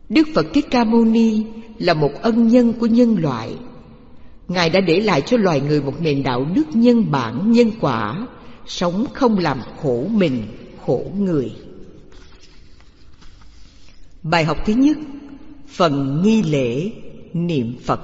Đức Phật Thích Ca Mâu Ni là một ân nhân của nhân loại. Ngài đã để lại cho loài người một nền đạo đức nhân bản, nhân quả, sống không làm khổ mình, khổ người. Bài học thứ nhất, phần nghi lễ niệm Phật.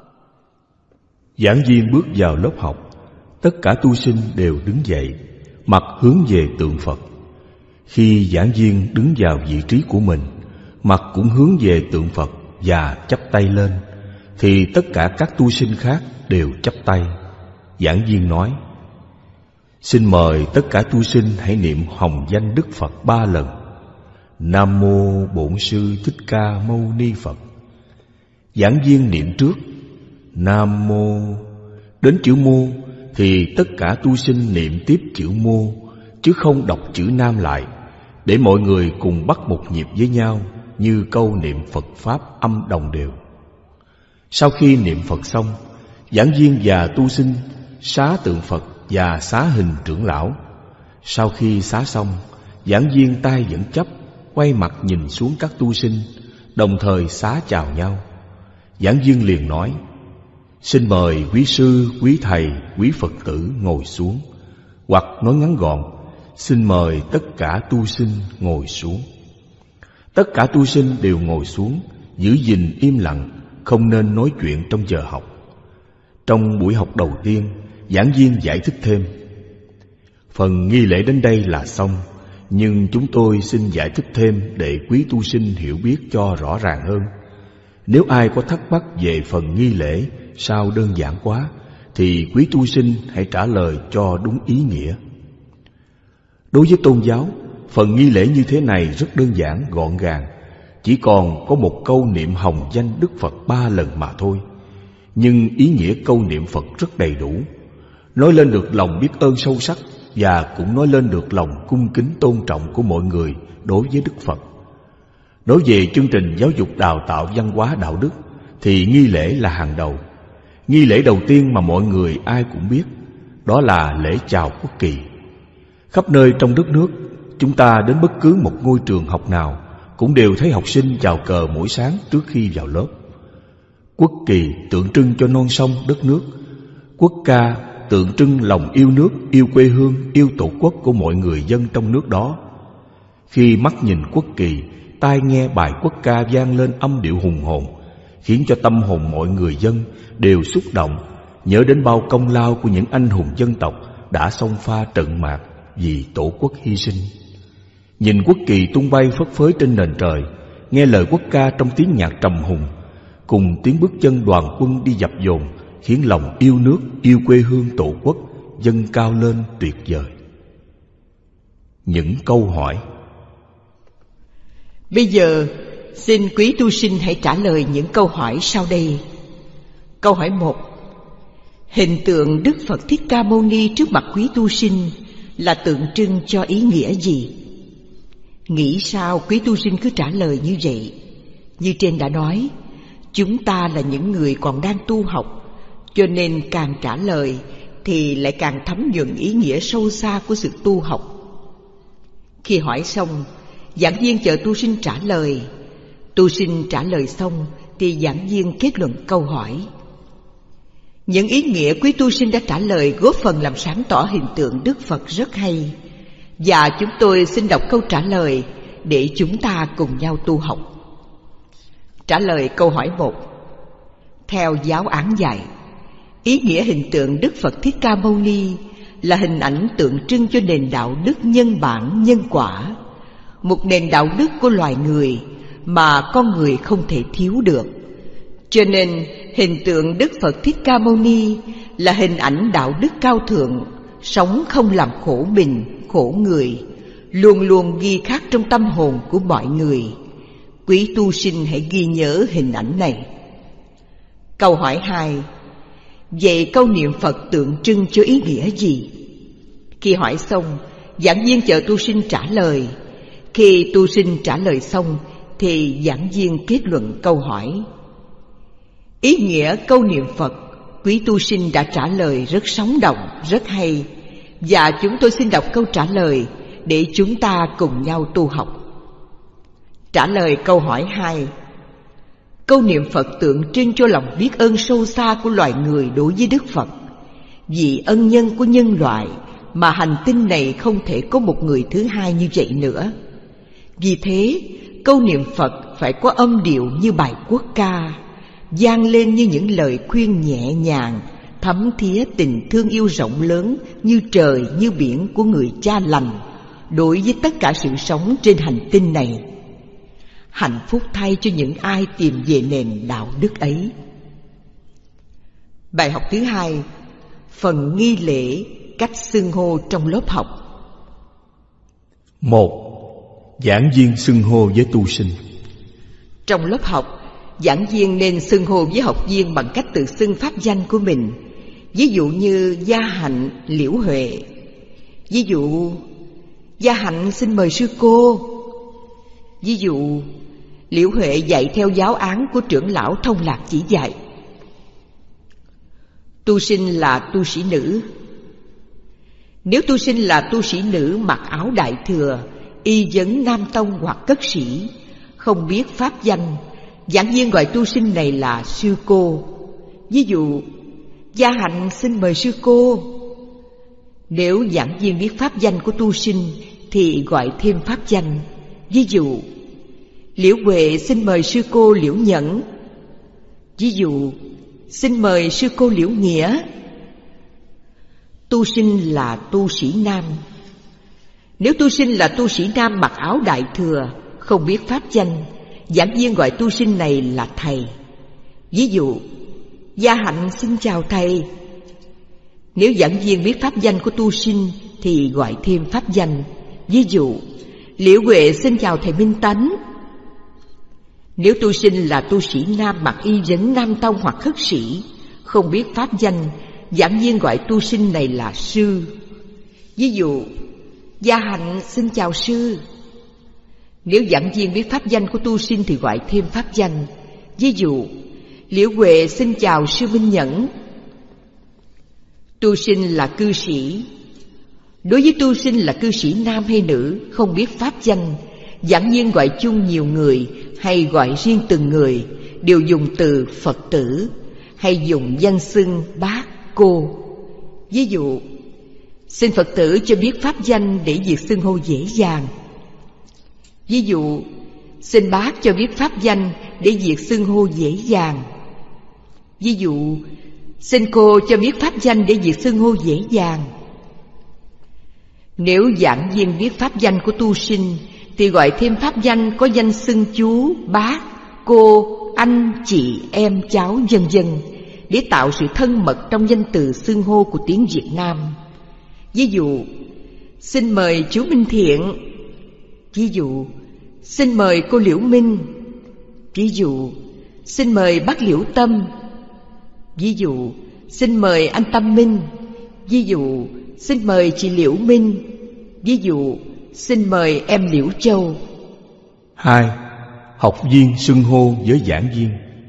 Giảng viên bước vào lớp học, tất cả tu sinh đều đứng dậy, mặt hướng về tượng Phật. Khi giảng viên đứng vào vị trí của mình, mặt cũng hướng về tượng Phật và chắp tay lên, thì tất cả các tu sinh khác đều chắp tay. Giảng viên nói: xin mời tất cả tu sinh hãy niệm hồng danh Đức Phật 3 lần. Nam mô Bổn Sư Thích Ca Mâu Ni Phật. Giảng viên niệm trước Nam mô, đến chữ mô thì tất cả tu sinh niệm tiếp chữ mô, chứ không đọc chữ Nam lại, để mọi người cùng bắt một nhịp với nhau, như câu niệm Phật Pháp âm đồng đều. Sau khi niệm Phật xong, giảng viên và tu sinh xá tượng Phật và xá hình trưởng lão. Sau khi xá xong, giảng viên tay vẫn chấp, quay mặt nhìn xuống các tu sinh, đồng thời xá chào nhau. Giảng viên liền nói: xin mời quý sư, quý thầy, quý Phật tử ngồi xuống. Hoặc nói ngắn gọn: xin mời tất cả tu sinh ngồi xuống. Tất cả tu sinh đều ngồi xuống, giữ gìn im lặng, không nên nói chuyện trong giờ học. Trong buổi học đầu tiên, giảng viên giải thích thêm: phần nghi lễ đến đây là xong, nhưng chúng tôi xin giải thích thêm để quý tu sinh hiểu biết cho rõ ràng hơn. Nếu ai có thắc mắc về phần nghi lễ sao đơn giản quá, thì quý tu sinh hãy trả lời cho đúng ý nghĩa. Đối với tôn giáo, phần nghi lễ như thế này rất đơn giản, gọn gàng, chỉ còn có một câu niệm hồng danh Đức Phật 3 lần mà thôi. Nhưng ý nghĩa câu niệm Phật rất đầy đủ, nói lên được lòng biết ơn sâu sắc, và cũng nói lên được lòng cung kính tôn trọng của mọi người đối với Đức Phật. Nói về chương trình giáo dục đào tạo văn hóa đạo đức thì nghi lễ là hàng đầu. Nghi lễ đầu tiên mà mọi người ai cũng biết, đó là lễ chào quốc kỳ. Khắp nơi trong đất nước, chúng ta đến bất cứ một ngôi trường học nào cũng đều thấy học sinh chào cờ mỗi sáng trước khi vào lớp. Quốc kỳ tượng trưng cho non sông đất nước. Quốc ca tượng trưng lòng yêu nước, yêu quê hương, yêu tổ quốc của mọi người dân trong nước đó. Khi mắt nhìn quốc kỳ, tai nghe bài quốc ca vang lên âm điệu hùng hồn, khiến cho tâm hồn mọi người dân đều xúc động, nhớ đến bao công lao của những anh hùng dân tộc đã xông pha trận mạc vì tổ quốc hy sinh. Nhìn quốc kỳ tung bay phất phới trên nền trời, nghe lời quốc ca trong tiếng nhạc trầm hùng, cùng tiếng bước chân đoàn quân đi dập dồn, khiến lòng yêu nước, yêu quê hương tổ quốc dâng cao lên tuyệt vời. Những câu hỏi. Bây giờ xin quý tu sinh hãy trả lời những câu hỏi sau đây. Câu hỏi 1. Hình tượng Đức Phật Thích Ca Mâu Ni trước mặt quý tu sinh là tượng trưng cho ý nghĩa gì? Nghĩ sao quý tu sinh cứ trả lời như vậy? Như trên đã nói, chúng ta là những người còn đang tu học, cho nên càng trả lời thì lại càng thấm nhuần ý nghĩa sâu xa của sự tu học. Khi hỏi xong, giảng viên chờ tu sinh trả lời. Tu sinh trả lời xong thì giảng viên kết luận câu hỏi. Những ý nghĩa quý tu sinh đã trả lời góp phần làm sáng tỏ hình tượng Đức Phật rất hay. Và chúng tôi xin đọc câu trả lời để chúng ta cùng nhau tu học. Trả lời câu hỏi 1. Theo giáo án dạy, ý nghĩa hình tượng Đức Phật Thích Ca Mâu Ni là hình ảnh tượng trưng cho nền đạo đức nhân bản, nhân quả, một nền đạo đức của loài người mà con người không thể thiếu được. Cho nên hình tượng Đức Phật Thích Ca Mâu Ni là hình ảnh đạo đức cao thượng, sống không làm khổ mình, khổ người, luôn luôn ghi khắc trong tâm hồn của mọi người. Quý tu sinh hãy ghi nhớ hình ảnh này. Câu hỏi 2. Vậy câu niệm Phật tượng trưng cho ý nghĩa gì? Khi hỏi xong, giảng viên chờ tu sinh trả lời. Khi tu sinh trả lời xong thì giảng viên kết luận câu hỏi. Ý nghĩa câu niệm Phật, quý tu sinh đã trả lời rất sống động, rất hay. Và chúng tôi xin đọc câu trả lời để chúng ta cùng nhau tu học. Trả lời câu hỏi 2. Câu niệm Phật tượng trưng cho lòng biết ơn sâu xa của loài người đối với Đức Phật, vì ân nhân của nhân loại mà hành tinh này không thể có một người thứ hai như vậy nữa. Vì thế, câu niệm Phật phải có âm điệu như bài quốc ca, vang lên như những lời khuyên nhẹ nhàng, thấm thía tình thương yêu rộng lớn như trời như biển của người cha lành đối với tất cả sự sống trên hành tinh này. Hạnh phúc thay cho những ai tìm về nền đạo đức ấy. Bài học thứ hai, phần nghi lễ, cách xưng hô trong lớp học. 1. Giảng viên xưng hô với tu sinh. Trong lớp học, giảng viên nên xưng hô với học viên bằng cách tự xưng pháp danh của mình. Ví dụ như Gia Hạnh, Liễu Huệ. Ví dụ, Gia Hạnh xin mời sư cô. Ví dụ, Liễu Huệ dạy theo giáo án của trưởng lão Thông Lạc chỉ dạy. Tu sinh là tu sĩ nữ. Nếu tu sinh là tu sĩ nữ mặc áo đại thừa, y vấn nam tông hoặc cất sĩ, không biết pháp danh, giảng viên gọi tu sinh này là sư cô. Ví dụ, Gia Hạnh xin mời sư cô. Nếu giảng viên biết pháp danh của tu sinh thì gọi thêm pháp danh. Ví dụ, Liễu Huệ xin mời sư cô Liễu Nhẫn. Ví dụ, xin mời sư cô Liễu Nghĩa. Tu sinh là tu sĩ nam. Nếu tu sinh là tu sĩ nam mặc áo đại thừa, không biết pháp danh, giảng viên gọi tu sinh này là thầy. Ví dụ, Gia Hạnh xin chào thầy. Nếu giảng viên biết pháp danh của tu sinh thì gọi thêm pháp danh. Ví dụ, Liễu Huệ xin chào thầy Minh Tánh. Nếu tu sinh là tu sĩ nam mặc y vấn nam tông hoặc khất sĩ, không biết pháp danh, giảng viên gọi tu sinh này là sư. Ví dụ, Gia Hạnh xin chào sư. Nếu giảng viên biết pháp danh của tu sinh thì gọi thêm pháp danh. Ví dụ, Liễu Huệ xin chào sư Minh Nhẫn. Tu sinh là cư sĩ. Đối với tu sinh là cư sĩ nam hay nữ, không biết pháp danh, giảng viên gọi chung nhiều người hay gọi riêng từng người đều dùng từ Phật tử hay dùng danh xưng bác, cô. Ví dụ, xin Phật tử cho biết pháp danh để việc xưng hô dễ dàng. Ví dụ, xin bác cho biết pháp danh để việc xưng hô dễ dàng. Ví dụ, xin cô cho biết pháp danh để việc xưng hô dễ dàng. Nếu giảng viên biết pháp danh của tu sinh thì gọi thêm pháp danh có danh xưng chú, bác, cô, anh, chị, em, cháu, vân vân để tạo sự thân mật trong danh từ xưng hô của tiếng Việt Nam. Ví dụ, xin mời chú Minh Thiện. Ví dụ, xin mời cô Liễu Minh. Ví dụ, xin mời bác Liễu Tâm. Ví dụ, xin mời anh Tâm Minh. Ví dụ, xin mời chị Liễu Minh. Ví dụ, xin mời em Liễu Châu. 2. Học viên xưng hô với giảng viên.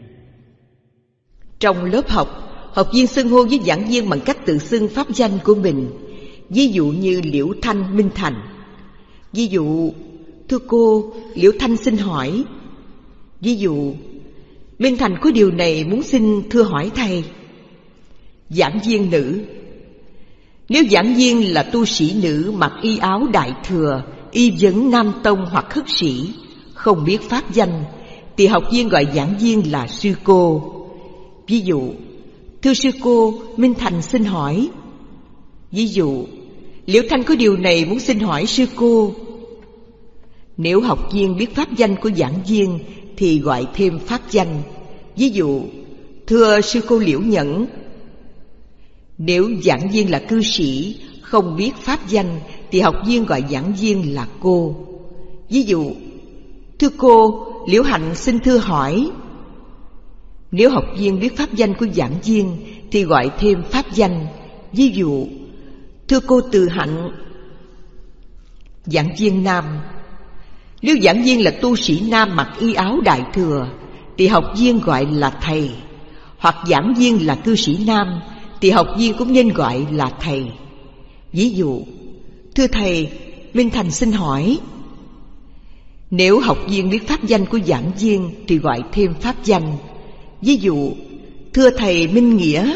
Trong lớp học, học viên xưng hô với giảng viên bằng cách tự xưng pháp danh của mình. Ví dụ như Liễu Thanh, Minh Thành. Ví dụ, thưa cô, Liễu Thanh xin hỏi. Ví dụ, Minh Thành có điều này muốn xin thưa hỏi thầy. Giảng viên nữ. Nếu giảng viên là tu sĩ nữ mặc y áo đại thừa, y vấn nam tông hoặc khất sĩ, không biết pháp danh, thì học viên gọi giảng viên là sư cô. Ví dụ, thưa sư cô, Minh Thành xin hỏi. Ví dụ, Liễu Thanh có điều này muốn xin hỏi sư cô. Nếu học viên biết pháp danh của giảng viên thì gọi thêm pháp danh. Ví dụ, thưa sư cô Liễu Nhẫn. Nếu giảng viên là cư sĩ, không biết pháp danh thì học viên gọi giảng viên là cô. Ví dụ, thưa cô, Liễu Hạnh xin thưa hỏi. Nếu học viên biết pháp danh của giảng viên thì gọi thêm pháp danh. Ví dụ, thưa cô Từ Hạnh. Giảng viên nam. Nếu giảng viên là tu sĩ nam mặc y áo đại thừa thì học viên gọi là thầy. Hoặc giảng viên là cư sĩ nam thì học viên cũng nên gọi là thầy. Ví dụ, thưa thầy, Minh Thành xin hỏi. Nếu học viên biết pháp danh của giảng viên thì gọi thêm pháp danh. Ví dụ, thưa thầy Minh Nghĩa.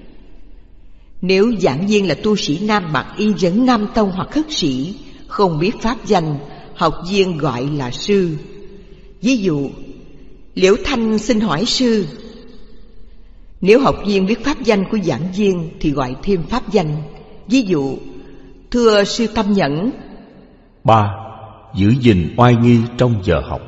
Nếu giảng viên là tu sĩ nam mặc y vấn Nam Tông hoặc khất sĩ, không biết pháp danh, học viên gọi là sư. Ví dụ, Liễu Thanh xin hỏi sư. Nếu học viên biết pháp danh của giảng viên thì gọi thêm pháp danh. Ví dụ, thưa sư Tâm Nhẫn. 3. Giữ gìn oai nghi trong giờ học.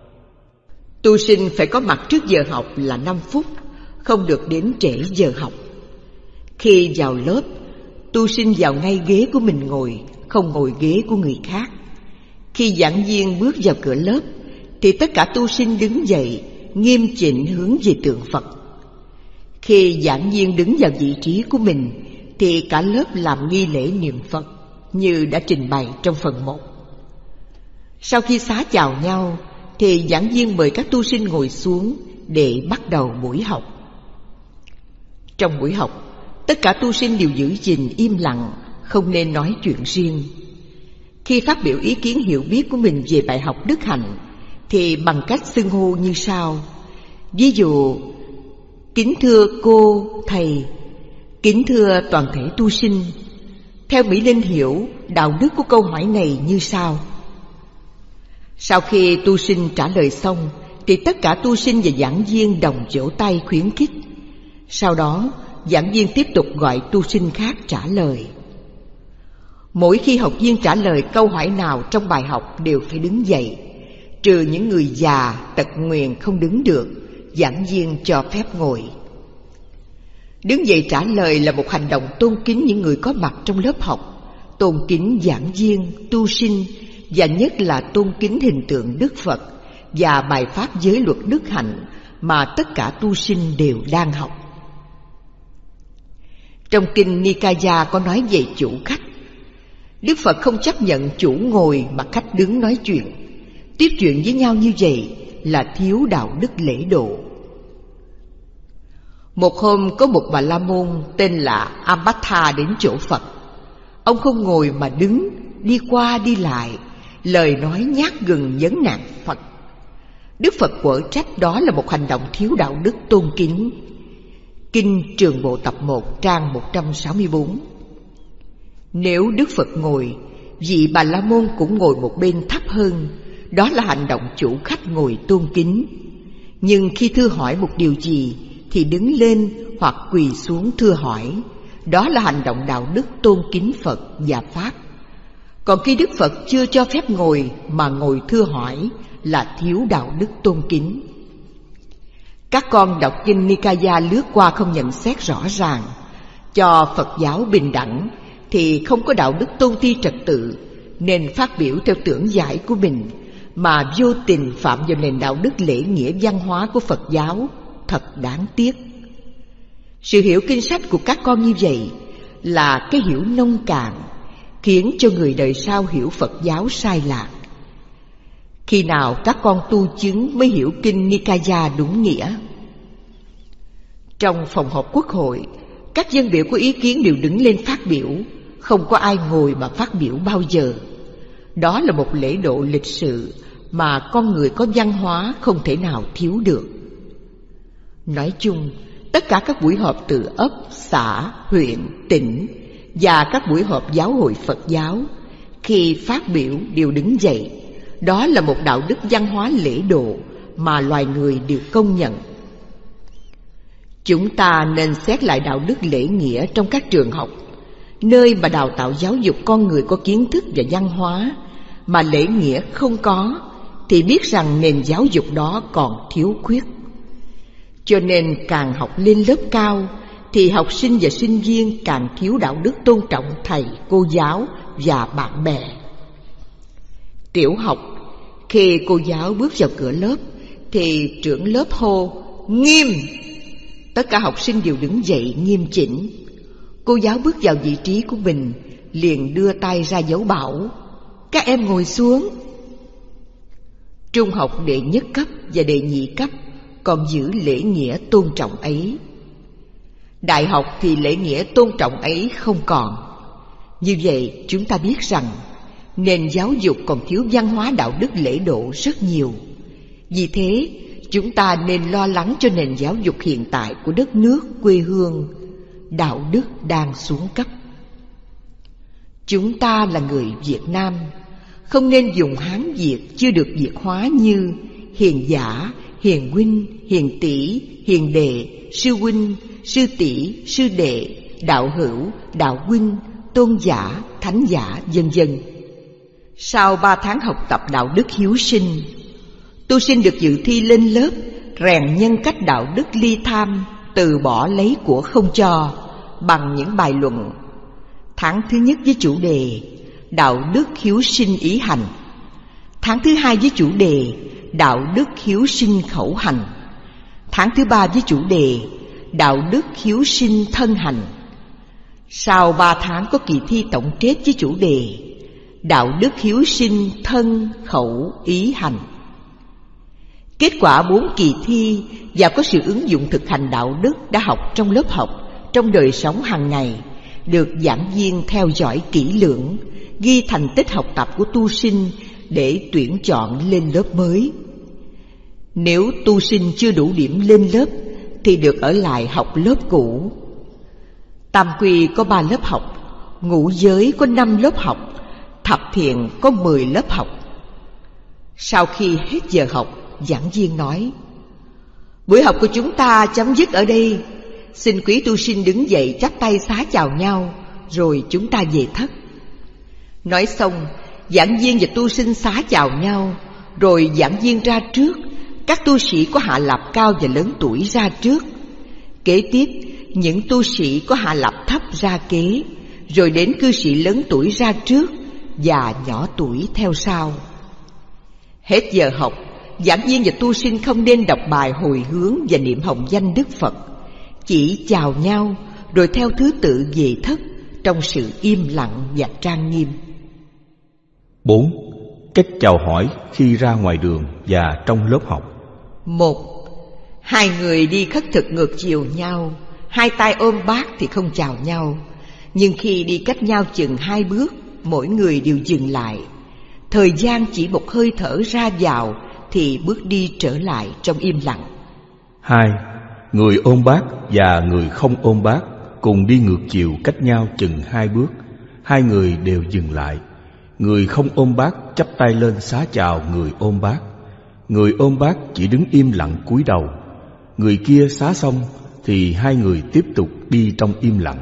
Tu sinh phải có mặt trước giờ học là 5 phút, không được đến trễ giờ học. Khi vào lớp, tu sinh vào ngay ghế của mình ngồi, không ngồi ghế của người khác. Khi giảng viên bước vào cửa lớp thì tất cả tu sinh đứng dậy, nghiêm chỉnh hướng về tượng Phật. Khi giảng viên đứng vào vị trí của mình thì cả lớp làm nghi lễ niệm Phật như đã trình bày trong phần 1. Sau khi xá chào nhau thì giảng viên mời các tu sinh ngồi xuống để bắt đầu buổi học. Trong buổi học, tất cả tu sinh đều giữ gìn im lặng, không nên nói chuyện riêng. Khi phát biểu ý kiến hiểu biết của mình về bài học đức hạnh thì bằng cách xưng hô như sau. Ví dụ, kính thưa cô, thầy, kính thưa toàn thể tu sinh. Theo Mỹ Linh hiểu đạo đức của câu hỏi này như sau. Sau khi tu sinh trả lời xong thì tất cả tu sinh và giảng viên đồng vỗ tay khuyến khích. Sau đó, giảng viên tiếp tục gọi tu sinh khác trả lời. Mỗi khi học viên trả lời câu hỏi nào trong bài học đều phải đứng dậy, trừ những người già, tật nguyền không đứng được, giảng viên cho phép ngồi. Đứng dậy trả lời là một hành động tôn kính những người có mặt trong lớp học, tôn kính giảng viên, tu sinh và nhất là tôn kính hình tượng Đức Phật và bài pháp giới luật đức hạnh mà tất cả tu sinh đều đang học. Trong kinh Nikaya có nói về chủ khách. Đức Phật không chấp nhận chủ ngồi mà khách đứng nói chuyện. Tiếp chuyện với nhau như vậy là thiếu đạo đức lễ độ. Một hôm có một Bà La Môn tên là Ambatha đến chỗ Phật. Ông không ngồi mà đứng, đi qua đi lại, lời nói nhát gừng vấn nạn Phật. Đức Phật quở trách đó là một hành động thiếu đạo đức tôn kính. Kinh Trường Bộ tập 1 trang 164. Nếu Đức Phật ngồi, vị Bà La Môn cũng ngồi một bên thấp hơn, đó là hành động chủ khách ngồi tôn kính. Nhưng khi thưa hỏi một điều gì thì đứng lên hoặc quỳ xuống thưa hỏi, đó là hành động đạo đức tôn kính Phật và Pháp. Còn khi Đức Phật chưa cho phép ngồi mà ngồi thưa hỏi là thiếu đạo đức tôn kính. Các con đọc kinh Nikaya lướt qua không nhận xét rõ ràng. Cho Phật giáo bình đẳng thì không có đạo đức tôn ti trật tự, nên phát biểu theo tưởng giải của mình mà vô tình phạm vào nền đạo đức lễ nghĩa văn hóa của Phật giáo, thật đáng tiếc. Sự hiểu kinh sách của các con như vậy là cái hiểu nông cạn, khiến cho người đời sau hiểu Phật giáo sai lạc. Khi nào các con tu chứng mới hiểu kinh Nikaya đúng nghĩa. Trong phòng họp quốc hội, các dân biểu có ý kiến đều đứng lên phát biểu, không có ai ngồi mà phát biểu bao giờ. Đó là một lễ độ lịch sự mà con người có văn hóa không thể nào thiếu được. Nói chung, tất cả các buổi họp từ ấp, xã, huyện, tỉnh và các buổi họp giáo hội Phật giáo, khi phát biểu đều đứng dậy. Đó là một đạo đức văn hóa lễ độ mà loài người đều công nhận. Chúng ta nên xét lại đạo đức lễ nghĩa trong các trường học, nơi mà đào tạo giáo dục con người có kiến thức và văn hóa, mà lễ nghĩa không có, thì biết rằng nền giáo dục đó còn thiếu khuyết. Cho nên càng học lên lớp cao thì học sinh và sinh viên càng thiếu đạo đức tôn trọng thầy, cô giáo và bạn bè. Tiểu học, khi cô giáo bước vào cửa lớp thì trưởng lớp hô nghiêm. Tất cả học sinh đều đứng dậy nghiêm chỉnh. Cô giáo bước vào vị trí của mình, liền đưa tay ra dấu bảo các em ngồi xuống. Trung học đệ nhất cấp và đệ nhị cấp còn giữ lễ nghĩa tôn trọng ấy. Đại học thì lễ nghĩa tôn trọng ấy không còn. Như vậy chúng ta biết rằng Nền giáo dục còn thiếu văn hóa đạo đức lễ độ rất nhiều. Vì thế, chúng ta nên lo lắng cho nền giáo dục hiện tại của đất nước, quê hương. Đạo đức đang xuống cấp. Chúng ta là người Việt Nam, không nên dùng Hán Việt chưa được Việt hóa như hiền giả, hiền huynh, hiền tỷ, hiền đệ, sư huynh, sư tỷ, sư đệ, đạo hữu, đạo huynh, tôn giả, thánh giả, vân vân. Sau 3 tháng học tập đạo đức hiếu sinh, tu sinh được dự thi lên lớp rèn nhân cách đạo đức ly tham, từ bỏ lấy của không cho, bằng những bài luận. Tháng thứ nhất với chủ đề đạo đức hiếu sinh ý hành. Tháng thứ hai với chủ đề đạo đức hiếu sinh khẩu hành. Tháng thứ ba với chủ đề đạo đức hiếu sinh thân hành. Sau 3 tháng có kỳ thi tổng kết với chủ đề đạo đức hiếu sinh thân khẩu ý hành. Kết quả 4 kỳ thi và có sự ứng dụng thực hành đạo đức đã học trong lớp học, trong đời sống hàng ngày, được giảng viên theo dõi kỹ lưỡng, ghi thành tích học tập của tu sinh để tuyển chọn lên lớp mới. Nếu tu sinh chưa đủ điểm lên lớp thì được ở lại học lớp cũ. Tam quy có 3 lớp học, ngũ giới có 5 lớp học, thập thiện có 10 lớp học. Sau khi hết giờ học, giảng viên nói: buổi học của chúng ta chấm dứt ở đây. Xin quý tu sinh đứng dậy chắp tay xá chào nhau, rồi chúng ta về thất. Nói xong, giảng viên và tu sinh xá chào nhau, rồi giảng viên ra trước, các tu sĩ có hạ lập cao và lớn tuổi ra trước. Kế tiếp, những tu sĩ có hạ lập thấp ra kế, rồi đến cư sĩ lớn tuổi ra trước và nhỏ tuổi theo sau. Hết giờ học, giảng viên và tu sinh không nên đọc bài hồi hướng và niệm hồng danh Đức Phật, chỉ chào nhau rồi theo thứ tự về thất trong sự im lặng và trang nghiêm. 4. Cách chào hỏi khi ra ngoài đường và trong lớp học. 1. Hai người đi khất thực ngược chiều nhau, hai tay ôm bát thì không chào nhau, nhưng khi đi cách nhau chừng 2 bước, mỗi người đều dừng lại. Thời gian chỉ một hơi thở ra vào thì bước đi trở lại trong im lặng. 2. Người ôm bát và người không ôm bát cùng đi ngược chiều cách nhau chừng 2 bước, hai người đều dừng lại. Người không ôm bát chắp tay lên xá chào người ôm bát. Người ôm bát chỉ đứng im lặng cúi đầu. Người kia xá xong thì hai người tiếp tục đi trong im lặng.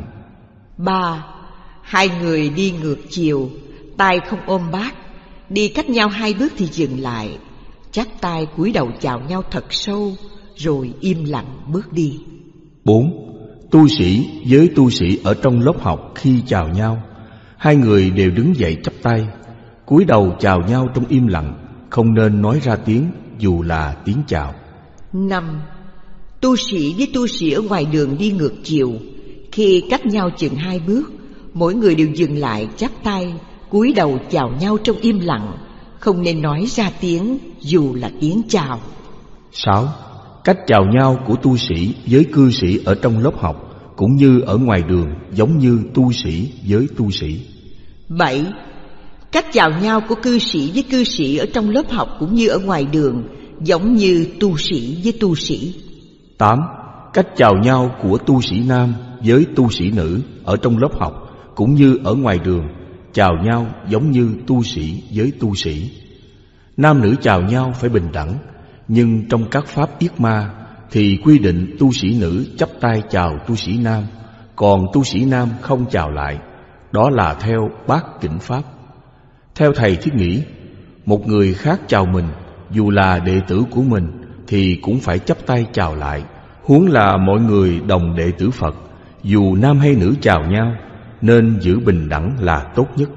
3. Hai người đi ngược chiều, tay không ôm bát, đi cách nhau 2 bước thì dừng lại, chắp tay cúi đầu chào nhau thật sâu, rồi im lặng bước đi. 4. Tu sĩ với tu sĩ ở trong lớp học khi chào nhau, hai người đều đứng dậy chắp tay, cúi đầu chào nhau trong im lặng, không nên nói ra tiếng dù là tiếng chào. 5. Tu sĩ với tu sĩ ở ngoài đường đi ngược chiều, khi cách nhau chừng 2 bước, mỗi người đều dừng lại chắp tay, cúi đầu chào nhau trong im lặng, không nên nói ra tiếng dù là tiếng chào. 6. Cách chào nhau của tu sĩ với cư sĩ ở trong lớp học cũng như ở ngoài đường giống như tu sĩ với tu sĩ. 7. Cách chào nhau của cư sĩ với cư sĩ ở trong lớp học cũng như ở ngoài đường giống như tu sĩ với tu sĩ. 8. Cách chào nhau của tu sĩ nam với tu sĩ nữ ở trong lớp học cũng như ở ngoài đường chào nhau giống như tu sĩ với tu sĩ. Nam nữ chào nhau phải bình đẳng, nhưng trong các pháp yết ma thì quy định tu sĩ nữ chắp tay chào tu sĩ nam, còn tu sĩ nam không chào lại. Đó là theo bát kỉnh pháp. Theo thầy thiết nghĩ, một người khác chào mình, dù là đệ tử của mình, thì cũng phải chắp tay chào lại. Huống là mọi người đồng đệ tử Phật, dù nam hay nữ chào nhau, nên giữ bình đẳng là tốt nhất.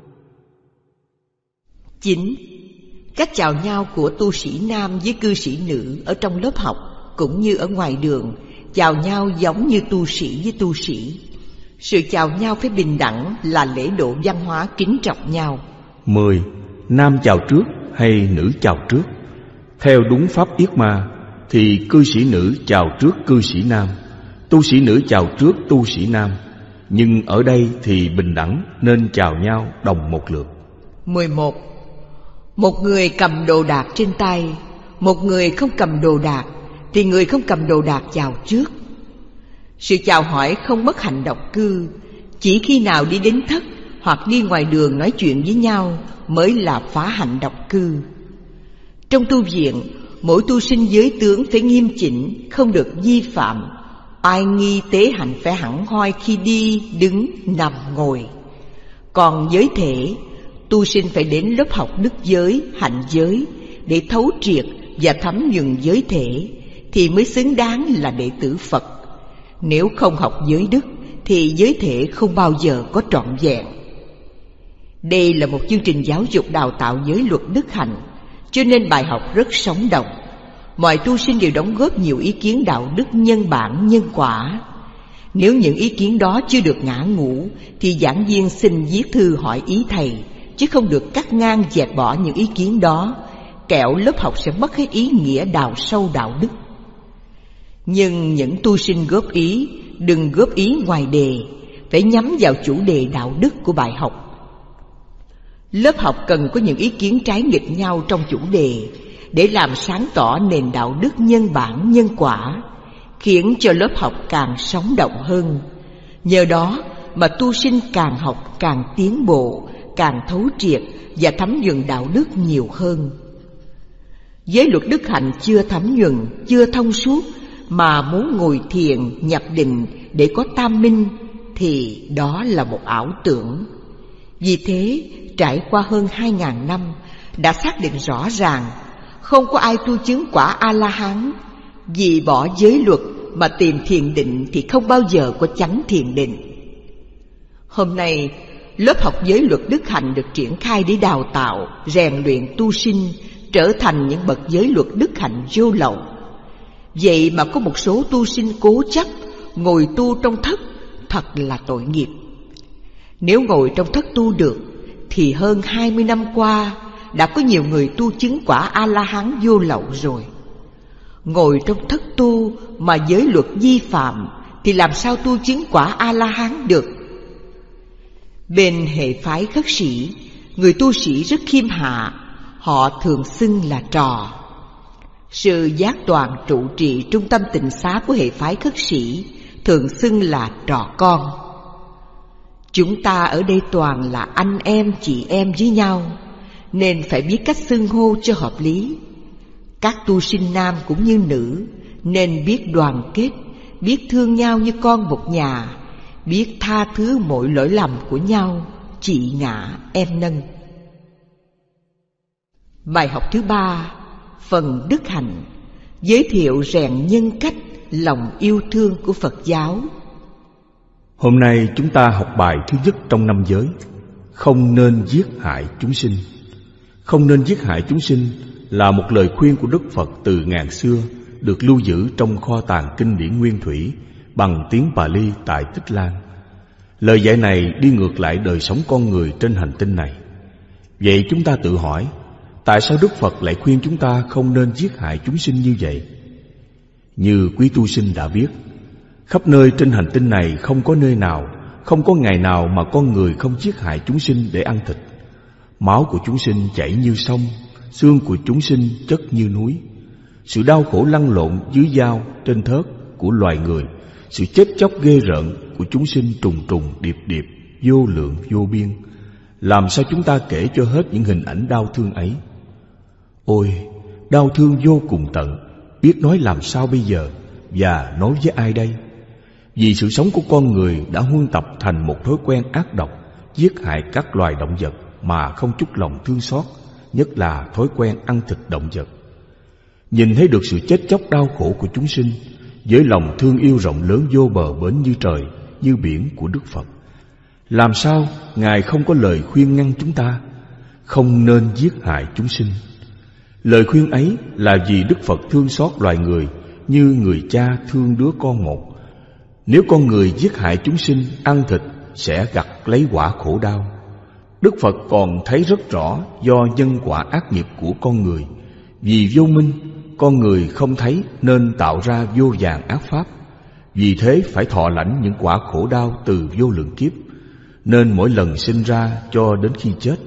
9. Cách chào nhau của tu sĩ nam với cư sĩ nữ ở trong lớp học cũng như ở ngoài đường chào nhau giống như tu sĩ với tu sĩ. Sự chào nhau phải bình đẳng là lễ độ văn hóa kính trọng nhau. 10. Nam chào trước hay nữ chào trước? Theo đúng pháp yết ma thì cư sĩ nữ chào trước cư sĩ nam, tu sĩ nữ chào trước tu sĩ nam. Nhưng ở đây thì bình đẳng nên chào nhau đồng một lượt. 11. Một người cầm đồ đạc trên tay, một người không cầm đồ đạc, thì người không cầm đồ đạc chào trước. Sự chào hỏi không mất hành động cư, chỉ khi nào đi đến thất hoặc đi ngoài đường nói chuyện với nhau mới là phá hành động cư. Trong tu viện, mỗi tu sinh giới tướng phải nghiêm chỉnh, không được vi phạm. Ai nghi tế hạnh phải hẳn hoi khi đi, đứng, nằm, ngồi. Còn giới thể, tu sinh phải đến lớp học đức giới, hạnh giới để thấu triệt và thấm nhuần giới thể thì mới xứng đáng là đệ tử Phật. Nếu không học giới đức thì giới thể không bao giờ có trọn vẹn. Đây là một chương trình giáo dục đào tạo giới luật đức hạnh, cho nên bài học rất sống động. Mọi tu sinh đều đóng góp nhiều ý kiến đạo đức nhân bản, nhân quả. Nếu những ý kiến đó chưa được ngã ngũ thì giảng viên xin viết thư hỏi ý thầy, chứ không được cắt ngang dẹp bỏ những ý kiến đó, kẻo lớp học sẽ mất hết ý nghĩa đào sâu đạo đức. Nhưng những tu sinh góp ý, đừng góp ý ngoài đề, phải nhắm vào chủ đề đạo đức của bài học. Lớp học cần có những ý kiến trái nghịch nhau trong chủ đề để làm sáng tỏ nền đạo đức nhân bản, nhân quả, khiến cho lớp học càng sống động hơn. Nhờ đó mà tu sinh càng học càng tiến bộ, càng thấu triệt và thấm nhuần đạo đức nhiều hơn. Giới luật đức hạnh chưa thấm nhuần, chưa thông suốt mà muốn ngồi thiền nhập định để có tam minh thì đó là một ảo tưởng. Vì thế, trải qua hơn 2000 năm đã xác định rõ ràng không có ai tu chứng quả A-la-hán. Vì bỏ giới luật mà tìm thiền định thì không bao giờ có chánh thiền định. Hôm nay, lớp học giới luật đức hạnh được triển khai để đào tạo, rèn luyện tu sinh trở thành những bậc giới luật đức hạnh vô lậu. Vậy mà có một số tu sinh cố chấp ngồi tu trong thất, thật là tội nghiệp. Nếu ngồi trong thất tu được thì hơn 20 năm qua đã có nhiều người tu chứng quả A-la-hán vô lậu rồi. Ngồi trong thất tu mà giới luật vi phạm thì làm sao tu chứng quả A-la-hán được? Bên hệ phái khất sĩ, người tu sĩ rất khiêm hạ, họ thường xưng là trò. Sư Giác Toàn trụ trì trung tâm tịnh xá của hệ phái khất sĩ thường xưng là trò con. Chúng ta ở đây toàn là anh em, chị em với nhau, nên phải biết cách xưng hô cho hợp lý. Các tu sinh nam cũng như nữ nên biết đoàn kết, biết thương nhau như con một nhà, biết tha thứ mọi lỗi lầm của nhau, chị ngã em nâng. Bài học thứ 3, phần đức hạnh, giới thiệu rèn nhân cách, lòng yêu thương của Phật giáo. Hôm nay chúng ta học bài thứ nhất trong 5 giới, không nên giết hại chúng sinh. Không nên giết hại chúng sinh là một lời khuyên của Đức Phật từ ngàn xưa, được lưu giữ trong kho tàng kinh điển Nguyên Thủy bằng tiếng Pali tại Tích Lan. Lời dạy này đi ngược lại đời sống con người trên hành tinh này. Vậy chúng ta tự hỏi, tại sao Đức Phật lại khuyên chúng ta không nên giết hại chúng sinh như vậy? Như quý tu sinh đã biết, khắp nơi trên hành tinh này không có nơi nào, không có ngày nào mà con người không giết hại chúng sinh để ăn thịt. Máu của chúng sinh chảy như sông, xương của chúng sinh chất như núi. Sự đau khổ lăn lộn dưới dao, trên thớt của loài người, sự chết chóc ghê rợn của chúng sinh trùng trùng điệp điệp, vô lượng vô biên. Làm sao chúng ta kể cho hết những hình ảnh đau thương ấy? Ôi, đau thương vô cùng tận, biết nói làm sao bây giờ, và nói với ai đây? Vì sự sống của con người đã huân tập thành một thói quen ác độc, giết hại các loài động vật mà không chút lòng thương xót, nhất là thói quen ăn thịt động vật. Nhìn thấy được sự chết chóc đau khổ của chúng sinh, với lòng thương yêu rộng lớn vô bờ bến như trời, như biển của Đức Phật, làm sao Ngài không có lời khuyên ngăn chúng ta không nên giết hại chúng sinh? Lời khuyên ấy là vì Đức Phật thương xót loài người như người cha thương đứa con một. Nếu con người giết hại chúng sinh, ăn thịt sẽ gặt lấy quả khổ đau. Đức Phật còn thấy rất rõ do nhân quả ác nghiệp của con người. Vì vô minh, con người không thấy nên tạo ra vô vàn ác pháp. Vì thế phải thọ lãnh những quả khổ đau từ vô lượng kiếp. Nên mỗi lần sinh ra cho đến khi chết,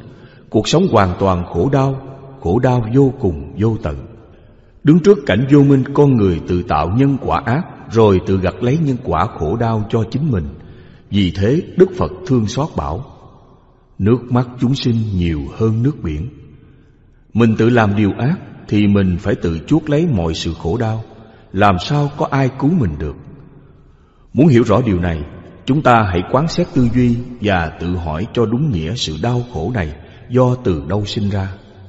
Cuộc sống hoàn toàn khổ đau vô cùng vô tận. Đứng trước cảnh vô minh, con người tự tạo nhân quả ác, rồi tự gặt lấy nhân quả khổ đau cho chính mình. Vì thế Đức Phật thương xót bảo: nước mắt chúng sinh nhiều hơn nước biển. Mình tự làm điều ác thì mình phải tự chuốc lấy mọi sự khổ đau, làm sao có ai cứu mình được. Muốn hiểu rõ điều này, chúng ta hãy quán xét tư duy và tự hỏi cho đúng nghĩa sự đau khổ này do từ đâu sinh ra.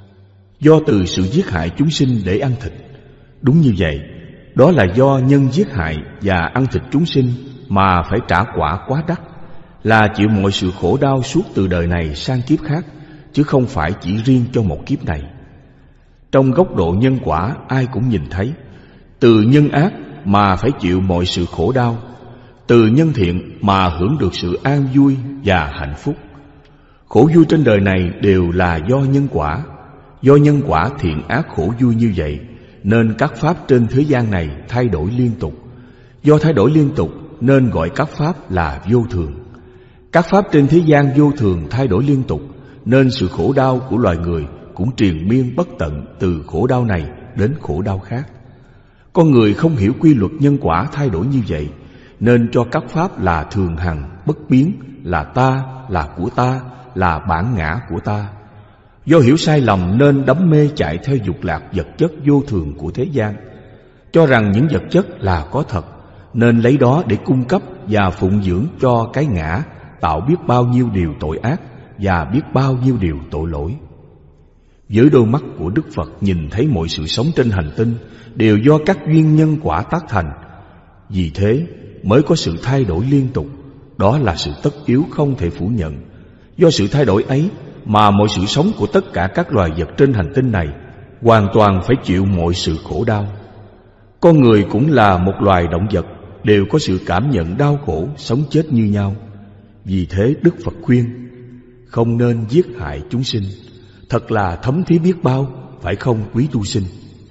Do từ sự giết hại chúng sinh để ăn thịt. Đúng như vậy, đó là do nhân giết hại và ăn thịt chúng sinh mà phải trả quả quá đắt, là chịu mọi sự khổ đau suốt từ đời này sang kiếp khác, chứ không phải chỉ riêng cho một kiếp này. Trong góc độ nhân quả, ai cũng nhìn thấy, từ nhân ác mà phải chịu mọi sự khổ đau, từ nhân thiện mà hưởng được sự an vui và hạnh phúc. Khổ vui trên đời này đều là do nhân quả. Do nhân quả thiện ác khổ vui như vậy, nên các pháp trên thế gian này thay đổi liên tục. Do thay đổi liên tục nên gọi các pháp là vô thường. Các pháp trên thế gian vô thường thay đổi liên tục, nên sự khổ đau của loài người cũng triền miên bất tận, từ khổ đau này đến khổ đau khác. Con người không hiểu quy luật nhân quả thay đổi như vậy, nên cho các pháp là thường hằng, bất biến, là ta, là của ta, là bản ngã của ta. Do hiểu sai lầm nên đắm mê chạy theo dục lạc vật chất vô thường của thế gian, cho rằng những vật chất là có thật, nên lấy đó để cung cấp và phụng dưỡng cho cái ngã, tạo biết bao nhiêu điều tội ác và biết bao nhiêu điều tội lỗi. Với đôi mắt của Đức Phật nhìn thấy mọi sự sống trên hành tinh đều do các duyên nhân quả tác thành. Vì thế mới có sự thay đổi liên tục. Đó là sự tất yếu không thể phủ nhận. Do sự thay đổi ấy mà mọi sự sống của tất cả các loài vật trên hành tinh này hoàn toàn phải chịu mọi sự khổ đau. Con người cũng là một loài động vật, đều có sự cảm nhận đau khổ, sống chết như nhau. Vì thế Đức Phật khuyên: không nên giết hại chúng sinh. Thật là thấm thía biết bao, phải không quý tu sinh?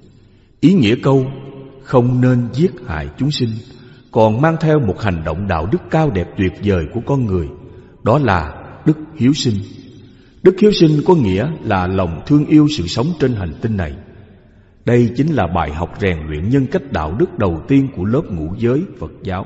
Ý nghĩa câu không nên giết hại chúng sinh còn mang theo một hành động đạo đức cao đẹp tuyệt vời của con người, đó là đức hiếu sinh. Đức hiếu sinh có nghĩa là lòng thương yêu sự sống trên hành tinh này. Đây chính là bài học rèn luyện nhân cách đạo đức đầu tiên của lớp ngũ giới Phật giáo,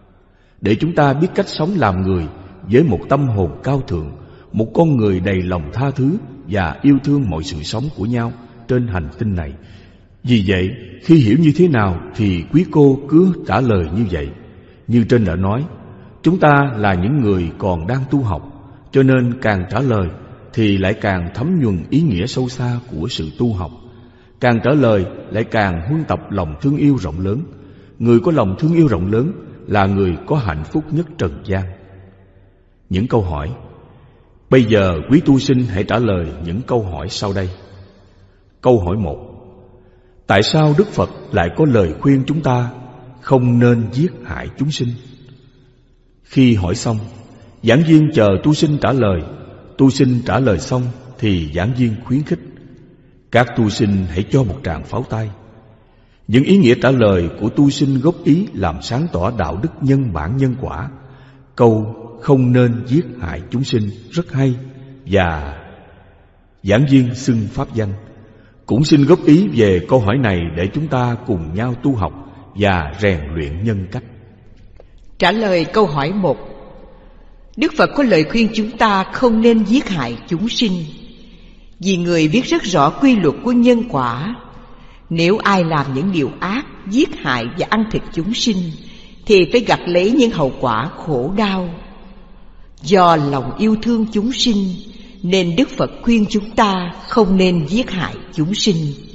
để chúng ta biết cách sống làm người với một tâm hồn cao thượng, một con người đầy lòng tha thứ và yêu thương mọi sự sống của nhau trên hành tinh này. Vì vậy, khi hiểu như thế nào thì quý cô cứ trả lời như vậy. Như trên đã nói, chúng ta là những người còn đang tu học, cho nên càng trả lời thì lại càng thấm nhuần ý nghĩa sâu xa của sự tu học. Càng trả lời lại càng huân tập lòng thương yêu rộng lớn. Người có lòng thương yêu rộng lớn là người có hạnh phúc nhất trần gian. Những câu hỏi. Bây giờ quý tu sinh hãy trả lời những câu hỏi sau đây. Câu hỏi 1. Tại sao Đức Phật lại có lời khuyên chúng ta không nên giết hại chúng sinh? Khi hỏi xong, giảng viên chờ tu sinh trả lời. Tu sinh trả lời xong thì giảng viên khuyến khích: các tu sinh hãy cho một tràng pháo tay. Những ý nghĩa trả lời của tu sinh góp ý làm sáng tỏ đạo đức nhân bản nhân quả. Câu không nên giết hại chúng sinh rất hay, và giảng viên xưng pháp danh cũng xin góp ý về câu hỏi này để chúng ta cùng nhau tu học và rèn luyện nhân cách. Trả lời câu hỏi 1. Đức Phật có lời khuyên chúng ta không nên giết hại chúng sinh, vì người biết rất rõ quy luật của nhân quả. Nếu ai làm những điều ác, giết hại và ăn thịt chúng sinh thì phải gặt lấy những hậu quả khổ đau. Do lòng yêu thương chúng sinh nên Đức Phật khuyên chúng ta không nên giết hại chúng sinh.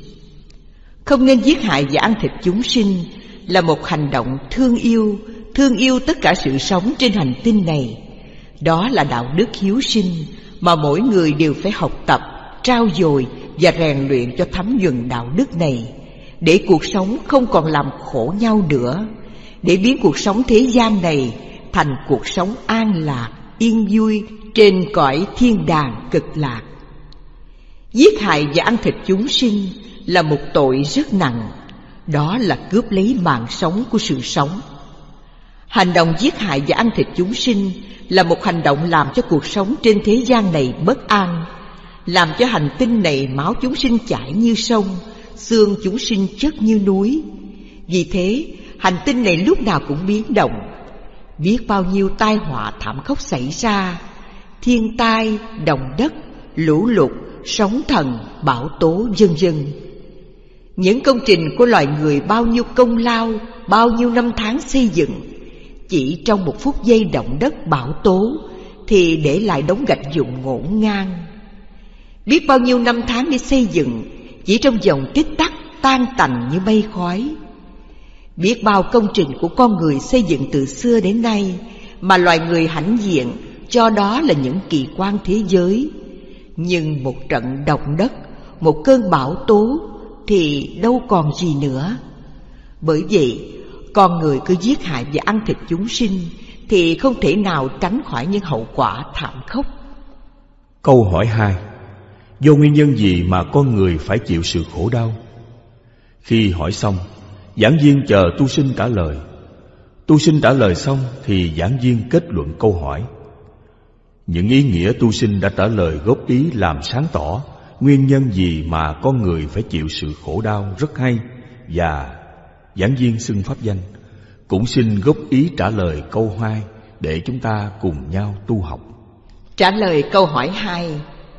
Không nên giết hại và ăn thịt chúng sinh là một hành động thương yêu tất cả sự sống trên hành tinh này. Đó là đạo đức hiếu sinh mà mỗi người đều phải học tập, trau dồi và rèn luyện cho thấm nhuần đạo đức này, để cuộc sống không còn làm khổ nhau nữa, để biến cuộc sống thế gian này thành cuộc sống an lạc, yên vui trên cõi thiên đàng cực lạc. Giết hại và ăn thịt chúng sinh là một tội rất nặng, đó là cướp lấy mạng sống của sự sống. Hành động giết hại và ăn thịt chúng sinh là một hành động làm cho cuộc sống trên thế gian này bất an, làm cho hành tinh này máu chúng sinh chảy như sông, xương chúng sinh chất như núi. Vì thế hành tinh này lúc nào cũng biến động. Biết bao nhiêu tai họa thảm khốc xảy ra: thiên tai, động đất, lũ lụt, sóng thần, bão tố, vân vân. Những công trình của loài người bao nhiêu công lao, bao nhiêu năm tháng xây dựng, chỉ trong một phút giây động đất bão tố thì để lại đống gạch vụn ngổn ngang. Biết bao nhiêu năm tháng để xây dựng, chỉ trong vòng tích tắc tan tành như mây khói. Biết bao công trình của con người xây dựng từ xưa đến nay mà loài người hãnh diện cho đó là những kỳ quan thế giới. Nhưng một trận động đất, một cơn bão tố thì đâu còn gì nữa. Bởi vậy con người cứ giết hại và ăn thịt chúng sinh thì không thể nào tránh khỏi những hậu quả thảm khốc. Câu hỏi 2: do nguyên nhân gì mà con người phải chịu sự khổ đau? Khi hỏi xong, giảng viên chờ tu sinh trả lời. Tu sinh trả lời xong thì giảng viên kết luận câu hỏi. Những ý nghĩa tu sinh đã trả lời góp ý làm sáng tỏ nguyên nhân gì mà con người phải chịu sự khổ đau rất hay, và giảng viên xưng pháp danh cũng xin góp ý trả lời câu 2 để chúng ta cùng nhau tu học. Trả lời câu hỏi 2: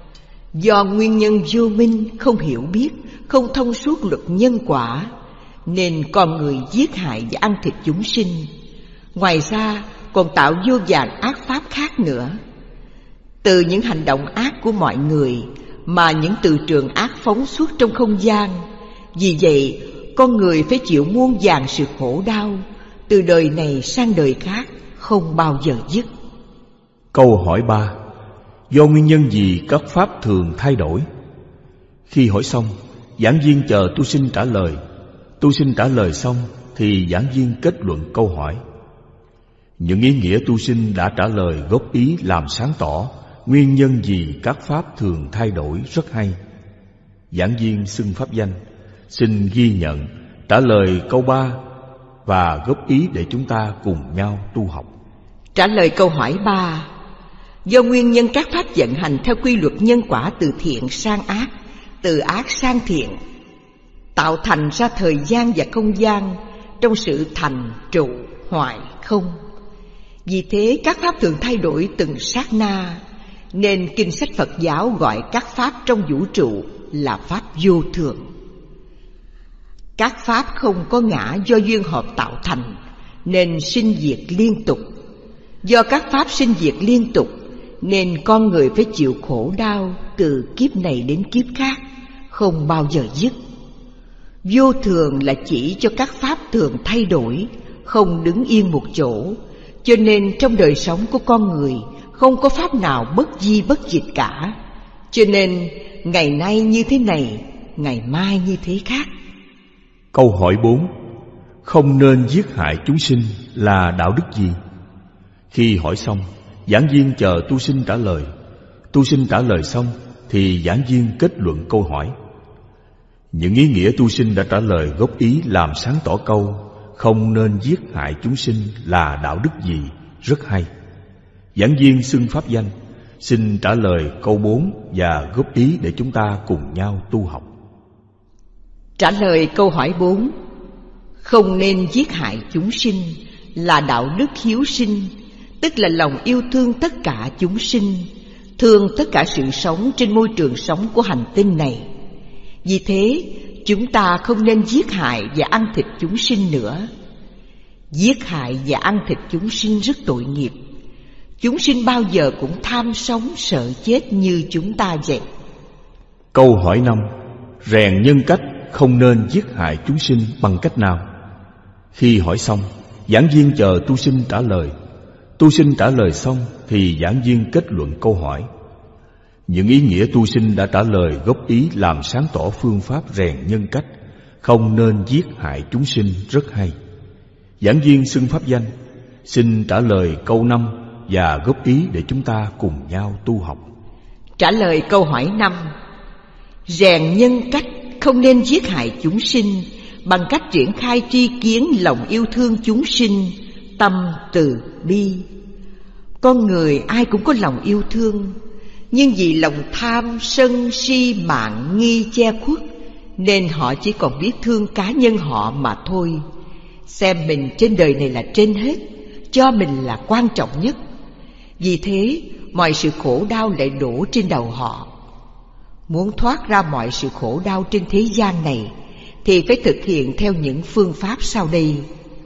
do nguyên nhân vô minh, không hiểu biết, không thông suốt luật nhân quả, nên con người giết hại và ăn thịt chúng sinh. Ngoài ra còn tạo vô vàn ác pháp khác nữa. Từ những hành động ác của mọi người mà những từ trường ác phóng xuất trong không gian. Vì vậy con người phải chịu muôn vàn sự khổ đau, từ đời này sang đời khác, không bao giờ dứt. Câu hỏi 3: do nguyên nhân gì các pháp thường thay đổi? Khi hỏi xong, giảng viên chờ tu sinh trả lời. Tu sinh trả lời xong thì giảng viên kết luận câu hỏi. Những ý nghĩa tu sinh đã trả lời góp ý làm sáng tỏ nguyên nhân gì các pháp thường thay đổi rất hay. Giảng viên xưng pháp danh xin ghi nhận, trả lời câu 3 và góp ý để chúng ta cùng nhau tu học. Trả lời câu hỏi 3: do nguyên nhân các pháp vận hành theo quy luật nhân quả từ thiện sang ác, từ ác sang thiện, tạo thành ra thời gian và không gian trong sự thành, trụ, hoại, không. Vì thế các pháp thường thay đổi từng sát na, nên kinh sách Phật giáo gọi các pháp trong vũ trụ là pháp vô thường. Các pháp không có ngã do duyên hợp tạo thành, nên sinh diệt liên tục. Do các pháp sinh diệt liên tục, nên con người phải chịu khổ đau từ kiếp này đến kiếp khác, không bao giờ dứt. Vô thường là chỉ cho các pháp thường thay đổi, không đứng yên một chỗ. Cho nên trong đời sống của con người không có pháp nào bất di bất diệt cả. Cho nên ngày nay như thế này, ngày mai như thế khác. Câu hỏi 4: không nên giết hại chúng sinh là đạo đức gì? Khi hỏi xong, giảng viên chờ tu sinh trả lời. Tu sinh trả lời xong thì giảng viên kết luận câu hỏi. Những ý nghĩa tu sinh đã trả lời góp ý làm sáng tỏ câu không nên giết hại chúng sinh là đạo đức gì rất hay. Giảng viên xưng pháp danh xin trả lời câu 4 và góp ý để chúng ta cùng nhau tu học. Trả lời câu hỏi 4: không nên giết hại chúng sinh là đạo đức hiếu sinh, tức là lòng yêu thương tất cả chúng sinh, thương tất cả sự sống trên môi trường sống của hành tinh này. Vì thế chúng ta không nên giết hại và ăn thịt chúng sinh nữa. Giết hại và ăn thịt chúng sinh rất tội nghiệp. Chúng sinh bao giờ cũng tham sống sợ chết như chúng ta vậy. Câu hỏi 5: rèn nhân cách không nên giết hại chúng sinh bằng cách nào? Khi hỏi xong, giảng viên chờ tu sinh trả lời. Tu sinh trả lời xong thì giảng viên kết luận câu hỏi. Những ý nghĩa tu sinh đã trả lời góp ý làm sáng tỏ phương pháp rèn nhân cách không nên giết hại chúng sinh rất hay. Giảng viên xưng pháp danh xin trả lời câu 5 và góp ý để chúng ta cùng nhau tu học. Trả lời câu hỏi 5: rèn nhân cách không nên giết hại chúng sinh bằng cách triển khai tri kiến lòng yêu thương chúng sinh, tâm từ bi. Con người ai cũng có lòng yêu thương, nhưng vì lòng tham, sân, si, mạn, nghi che khuất, nên họ chỉ còn biết thương cá nhân họ mà thôi. Xem mình trên đời này là trên hết, cho mình là quan trọng nhất. Vì thế, mọi sự khổ đau lại đổ trên đầu họ. Muốn thoát ra mọi sự khổ đau trên thế gian này thì phải thực hiện theo những phương pháp sau đây.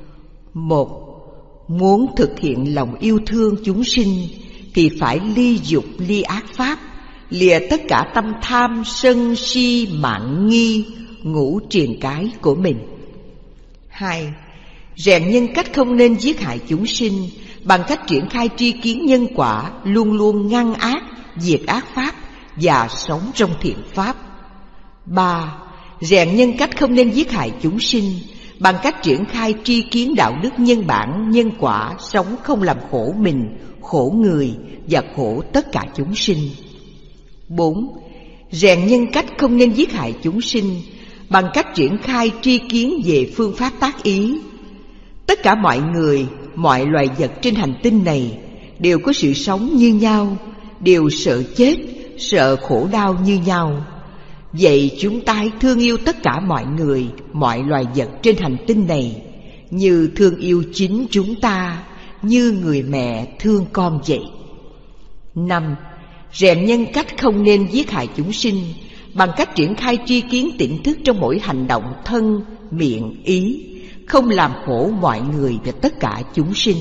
1. Muốn thực hiện lòng yêu thương chúng sinh thì phải ly dục ly ác pháp, lìa tất cả tâm tham, sân, si, mạn, nghi, ngũ triền cái của mình. 2. Rèn nhân cách không nên giết hại chúng sinh bằng cách triển khai tri kiến nhân quả, luôn luôn ngăn ác, diệt ác pháp và sống trong thiện pháp. 3. Rèn nhân cách không nên giết hại chúng sinh bằng cách triển khai tri kiến đạo đức nhân bản, nhân quả, sống không làm khổ mình, khổ người và khổ tất cả chúng sinh. 4. Rèn nhân cách không nên giết hại chúng sinh bằng cách triển khai tri kiến về phương pháp tác ý. Tất cả mọi người, mọi loài vật trên hành tinh này đều có sự sống như nhau, đều sợ chết, sợ khổ đau như nhau. Vậy chúng ta hãy thương yêu tất cả mọi người, mọi loài vật trên hành tinh này như thương yêu chính chúng ta, như người mẹ thương con vậy. 5. Rèn nhân cách không nên giết hại chúng sinh bằng cách triển khai tri kiến tỉnh thức trong mỗi hành động thân, miệng, ý, không làm khổ mọi người và tất cả chúng sinh.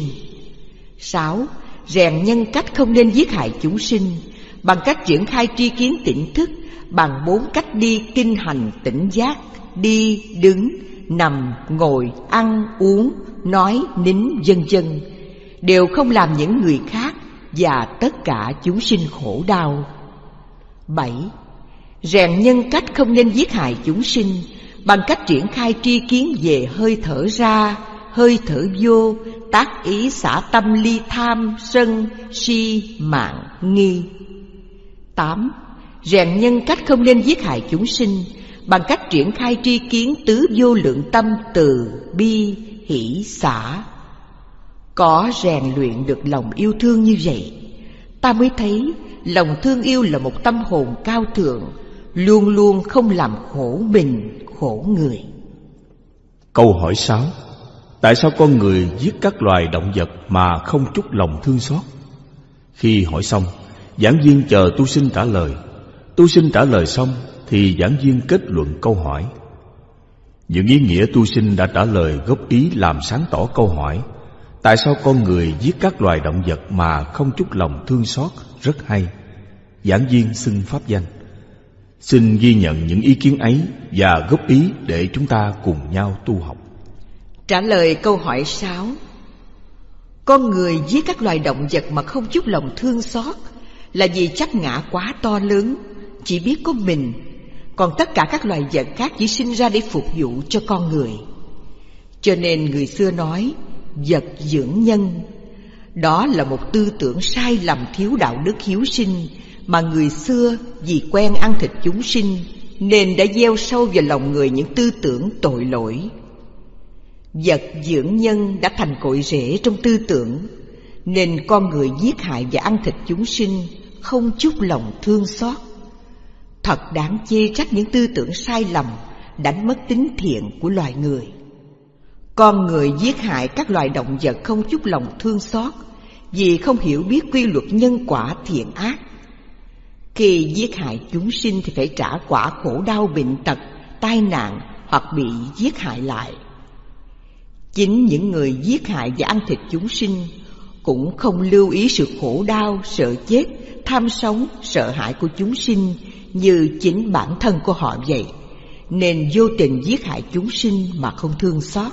6. Rèn nhân cách không nên giết hại chúng sinh bằng cách triển khai tri kiến tỉnh thức bằng 4 cách đi kinh hành tỉnh giác: đi, đứng, nằm, ngồi, ăn, uống, nói, nín, vân vân, đều không làm những người khác và tất cả chúng sinh khổ đau. 7. Rèn nhân cách không nên giết hại chúng sinh bằng cách triển khai tri kiến về hơi thở ra, hơi thở vô, tác ý xả tâm ly tham, sân, si, mạn, nghi. 8. Rèn nhân cách không nên giết hại chúng sinh bằng cách triển khai tri kiến tứ vô lượng tâm từ, bi, hỷ, xả. Có rèn luyện được lòng yêu thương như vậy, ta mới thấy lòng thương yêu là một tâm hồn cao thượng, luôn luôn không làm khổ mình, khổ người. Câu hỏi 6. Tại sao con người giết các loài động vật mà không chút lòng thương xót? Khi hỏi xong, giảng viên chờ tu sinh trả lời. Tu sinh trả lời xong thì giảng viên kết luận câu hỏi. Những ý nghĩa tu sinh đã trả lời góp ý làm sáng tỏ câu hỏi tại sao con người giết các loài động vật mà không chút lòng thương xót rất hay. Giảng viên xưng pháp danh. Xin ghi nhận những ý kiến ấy và góp ý để chúng ta cùng nhau tu học. Trả lời câu hỏi 6. Con người giết các loài động vật mà không chút lòng thương xót là vì chấp ngã quá to lớn, chỉ biết có mình, còn tất cả các loài vật khác chỉ sinh ra để phục vụ cho con người. Cho nên người xưa nói vật dưỡng nhân. Đó là một tư tưởng sai lầm, thiếu đạo đức hiếu sinh mà người xưa vì quen ăn thịt chúng sinh nên đã gieo sâu vào lòng người những tư tưởng tội lỗi. Vật dưỡng nhân đã thành cội rễ trong tư tưởng, nên con người giết hại và ăn thịt chúng sinh không chút lòng thương xót. Thật đáng chê trách những tư tưởng sai lầm đánh mất tính thiện của loài người. Con người giết hại các loài động vật không chút lòng thương xót vì không hiểu biết quy luật nhân quả thiện ác. Khi giết hại chúng sinh thì phải trả quả khổ đau, bệnh tật, tai nạn hoặc bị giết hại lại. Chính những người giết hại và ăn thịt chúng sinh cũng không lưu ý sự khổ đau, sợ chết, tham sống, sợ hãi của chúng sinh như chính bản thân của họ vậy, nên vô tình giết hại chúng sinh mà không thương xót.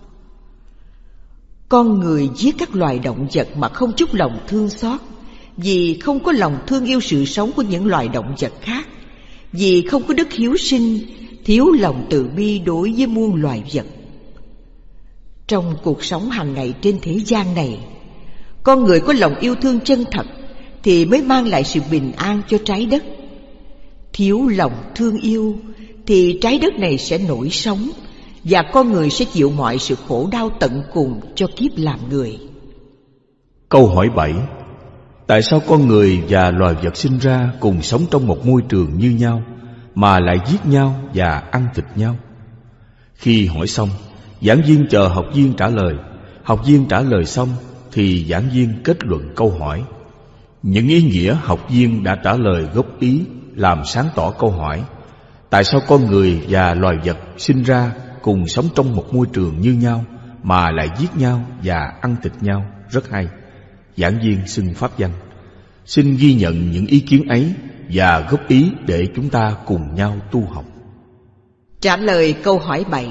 Con người giết các loài động vật mà không chút lòng thương xót vì không có lòng thương yêu sự sống của những loài động vật khác, vì không có đức hiếu sinh, thiếu lòng từ bi đối với muôn loài vật. Trong cuộc sống hàng ngày trên thế gian này, con người có lòng yêu thương chân thật thì mới mang lại sự bình an cho trái đất. Thiếu lòng thương yêu thì trái đất này sẽ nổi sóng và con người sẽ chịu mọi sự khổ đau tận cùng cho kiếp làm người. Câu hỏi 7. Tại sao con người và loài vật sinh ra cùng sống trong một môi trường như nhau mà lại giết nhau và ăn thịt nhau? Khi hỏi xong, giảng viên chờ học viên trả lời. Học viên trả lời xong thì giảng viên kết luận câu hỏi. Những ý nghĩa học viên đã trả lời góp ý làm sáng tỏ câu hỏi. Tại sao con người và loài vật sinh ra cùng sống trong một môi trường như nhau mà lại giết nhau và ăn thịt nhau rất hay. Giảng viên xưng pháp danh. Xin ghi nhận những ý kiến ấy và góp ý để chúng ta cùng nhau tu học. Trả lời câu hỏi 7.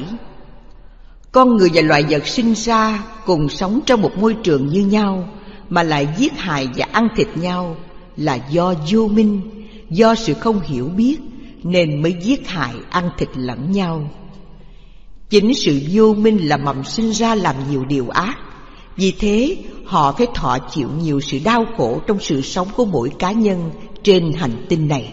Con người và loài vật sinh ra cùng sống trong một môi trường như nhau mà lại giết hại và ăn thịt nhau là do vô minh, do sự không hiểu biết nên mới giết hại ăn thịt lẫn nhau. Chính sự vô minh là mầm sinh ra làm nhiều điều ác. Vì thế họ phải thọ chịu nhiều sự đau khổ trong sự sống của mỗi cá nhân trên hành tinh này.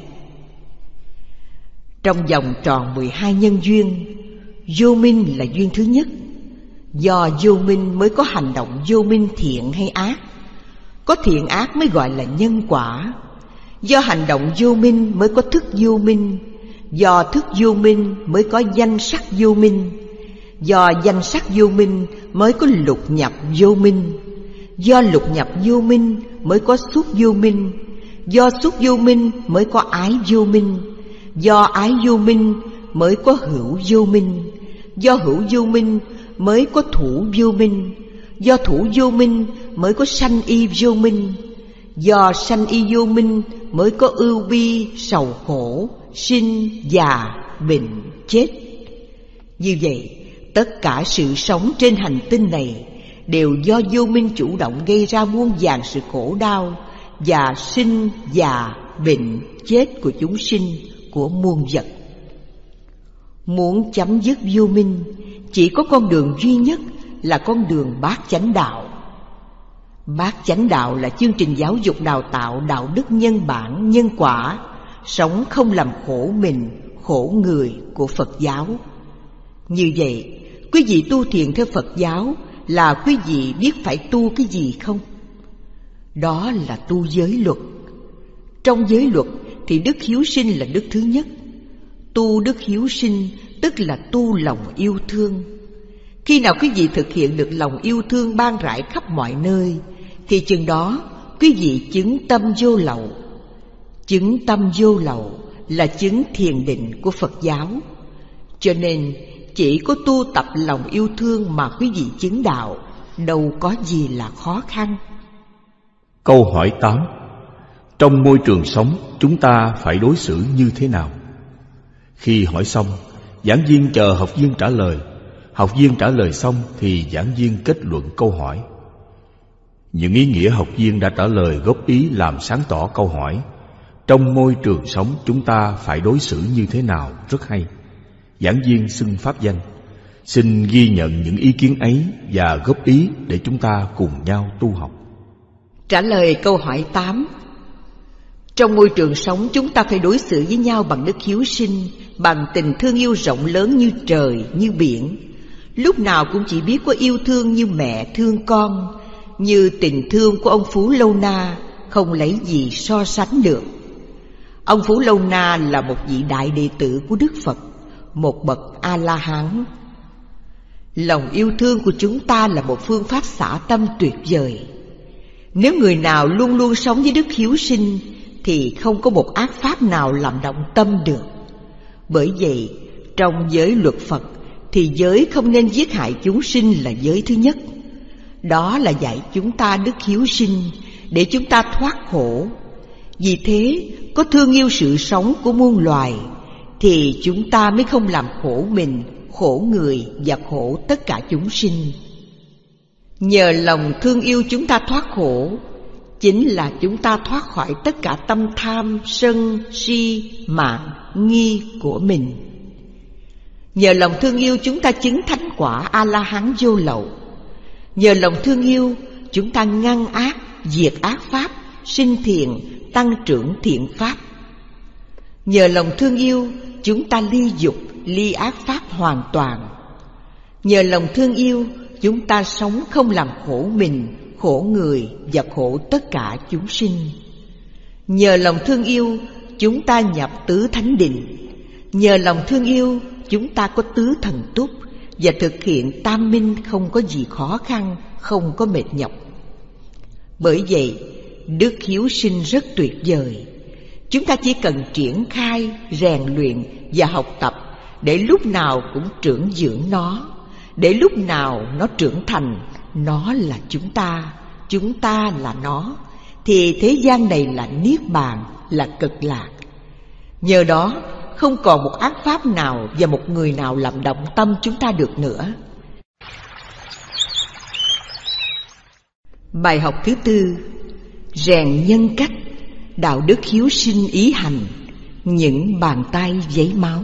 Trong vòng tròn 12 nhân duyên, vô minh là duyên thứ nhất. Do vô minh mới có hành động vô minh thiện hay ác. Có thiện ác mới gọi là nhân quả. Do hành động vô minh mới có thức vô minh. Do thức vô minh mới có danh sắc vô minh. Do danh sắc vô minh mới có lục nhập vô minh. Do lục nhập vô minh mới có xúc vô minh. Do xúc vô minh mới có ái vô minh. Do ái vô minh mới có hữu vô minh. Do hữu vô minh mới có thủ vô minh. Do thủ vô minh mới có sanh y vô minh. Do sanh y vô minh mới có ưu bi, sầu khổ, sinh, già, bệnh, chết. Như vậy, tất cả sự sống trên hành tinh này đều do vô minh chủ động gây ra muôn vàn sự khổ đau và sinh, già, bệnh, chết của chúng sinh, của muôn vật. Muốn chấm dứt vô minh, chỉ có con đường duy nhất là con đường bát chánh đạo. Bát chánh đạo là chương trình giáo dục đào tạo đạo đức nhân bản, nhân quả, sống không làm khổ mình, khổ người của Phật giáo. Như vậy, quý vị tu thiền theo Phật giáo là quý vị biết phải tu cái gì không? Đó là tu giới luật. Trong giới luật thì đức hiếu sinh là đức thứ nhất. Tu đức hiếu sinh tức là tu lòng yêu thương. Khi nào quý vị thực hiện được lòng yêu thương ban rải khắp mọi nơi thì chừng đó quý vị chứng tâm vô lậu. Chứng tâm vô lậu là chứng thiền định của Phật giáo. Cho nên chỉ có tu tập lòng yêu thương mà quý vị chứng đạo, đâu có gì là khó khăn. Câu hỏi 8. Trong môi trường sống, chúng ta phải đối xử như thế nào? Khi hỏi xong, giảng viên chờ học viên trả lời. Học viên trả lời xong thì giảng viên kết luận câu hỏi. Những ý nghĩa học viên đã trả lời góp ý làm sáng tỏ câu hỏi. Trong môi trường sống chúng ta phải đối xử như thế nào rất hay. Giảng viên xưng pháp danh. Xin ghi nhận những ý kiến ấy và góp ý để chúng ta cùng nhau tu học. Trả lời câu hỏi 8. Trong môi trường sống chúng ta phải đối xử với nhau bằng đức hiếu sinh, bằng tình thương yêu rộng lớn như trời, như biển. Lúc nào cũng chỉ biết có yêu thương như mẹ thương con, như tình thương của ông Phú Lâu Na không lấy gì so sánh được. Ông Phú Lâu Na là một vị đại đệ tử của Đức Phật, một bậc A-la-hán. Lòng yêu thương của chúng ta là một phương pháp xả tâm tuyệt vời. Nếu người nào luôn luôn sống với đức hiếu sinh thì không có một ác pháp nào làm động tâm được. Bởi vậy, trong giới luật Phật thì giới không nên giết hại chúng sinh là giới thứ nhất. Đó là dạy chúng ta đức hiếu sinh để chúng ta thoát khổ. Vì thế, có thương yêu sự sống của muôn loài thì chúng ta mới không làm khổ mình, khổ người và khổ tất cả chúng sinh. Nhờ lòng thương yêu chúng ta thoát khổ, chính là chúng ta thoát khỏi tất cả tâm tham, sân, si, mạn, nghi của mình. Nhờ lòng thương yêu chúng ta chứng thánh quả A-la-hán vô lậu. Nhờ lòng thương yêu chúng ta ngăn ác, diệt ác pháp, sinh thiện, tăng trưởng thiện pháp. Nhờ lòng thương yêu chúng ta ly dục, ly ác pháp hoàn toàn. Nhờ lòng thương yêu chúng ta sống không làm khổ mình, khổ người và khổ tất cả chúng sinh. Nhờ lòng thương yêu, chúng ta nhập tứ thánh định. Nhờ lòng thương yêu, chúng ta có tứ thần túc và thực hiện tam minh không có gì khó khăn, không có mệt nhọc. Bởi vậy, đức hiếu sinh rất tuyệt vời. Chúng ta chỉ cần triển khai, rèn luyện và học tập để lúc nào cũng trưởng dưỡng nó, để lúc nào nó trưởng thành. Nó là chúng ta là nó, thì thế gian này là niết bàn, là cực lạc. Nhờ đó, không còn một ác pháp nào và một người nào làm động tâm chúng ta được nữa. Bài học thứ tư: rèn nhân cách, đạo đức hiếu sinh ý hành, những bàn tay giấy máu.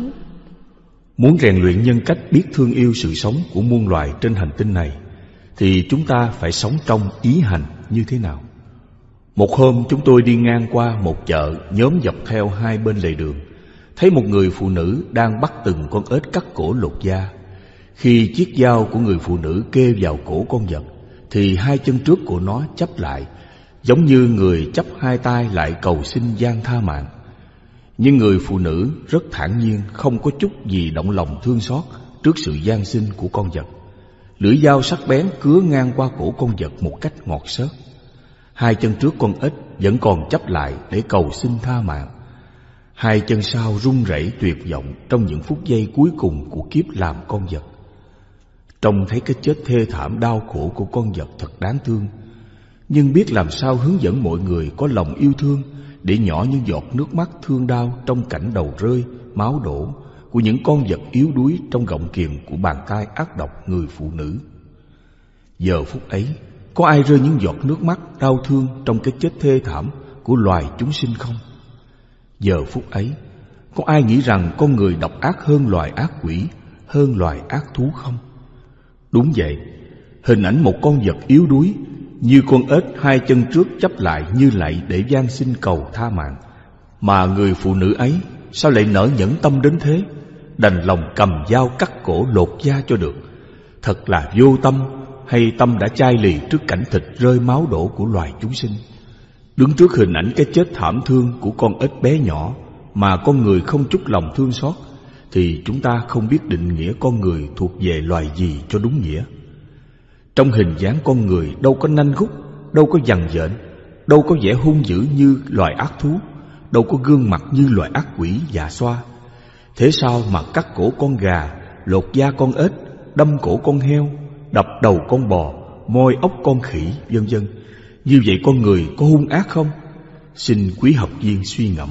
Muốn rèn luyện nhân cách biết thương yêu sự sống của muôn loài trên hành tinh này, thì chúng ta phải sống trong ý hành như thế nào? Một hôm chúng tôi đi ngang qua một chợ nhóm dọc theo hai bên lề đường, thấy một người phụ nữ đang bắt từng con ếch cắt cổ lột da. Khi chiếc dao của người phụ nữ kê vào cổ con vật, thì hai chân trước của nó chắp lại, giống như người chắp hai tay lại cầu xin giang tha mạng. Nhưng người phụ nữ rất thản nhiên, không có chút gì động lòng thương xót trước sự van xin của con vật. Lưỡi dao sắc bén cứa ngang qua cổ con vật một cách ngọt xớt. Hai chân trước con ếch vẫn còn chắp lại để cầu xin tha mạng. Hai chân sau run rẩy tuyệt vọng trong những phút giây cuối cùng của kiếp làm con vật. Trông thấy cái chết thê thảm đau khổ của con vật thật đáng thương, nhưng biết làm sao hướng dẫn mọi người có lòng yêu thương để nhỏ những giọt nước mắt thương đau trong cảnh đầu rơi, máu đổ của những con vật yếu đuối trong gọng kìm của bàn tay ác độc người phụ nữ. Giờ phút ấy, có ai rơi những giọt nước mắt đau thương trong cái chết thê thảm của loài chúng sinh không? Giờ phút ấy, có ai nghĩ rằng con người độc ác hơn loài ác quỷ, hơn loài ác thú không? Đúng vậy, hình ảnh một con vật yếu đuối như con ếch hai chân trước chắp lại như lạy để van xin cầu tha mạng, mà người phụ nữ ấy sao lại nỡ nhẫn tâm đến thế, đành lòng cầm dao cắt cổ lột da cho được. Thật là vô tâm, hay tâm đã chai lì trước cảnh thịt rơi máu đổ của loài chúng sinh. Đứng trước hình ảnh cái chết thảm thương của con ếch bé nhỏ mà con người không chút lòng thương xót, thì chúng ta không biết định nghĩa con người thuộc về loài gì cho đúng nghĩa. Trong hình dáng con người đâu có nanh gút, đâu có dằn dện, đâu có vẻ hung dữ như loài ác thú, đâu có gương mặt như loài ác quỷ già xoa. Thế sao mà cắt cổ con gà, lột da con ếch, đâm cổ con heo, đập đầu con bò, moi ốc con khỉ, vân vân? Như vậy con người có hung ác không? Xin quý học viên suy ngẫm.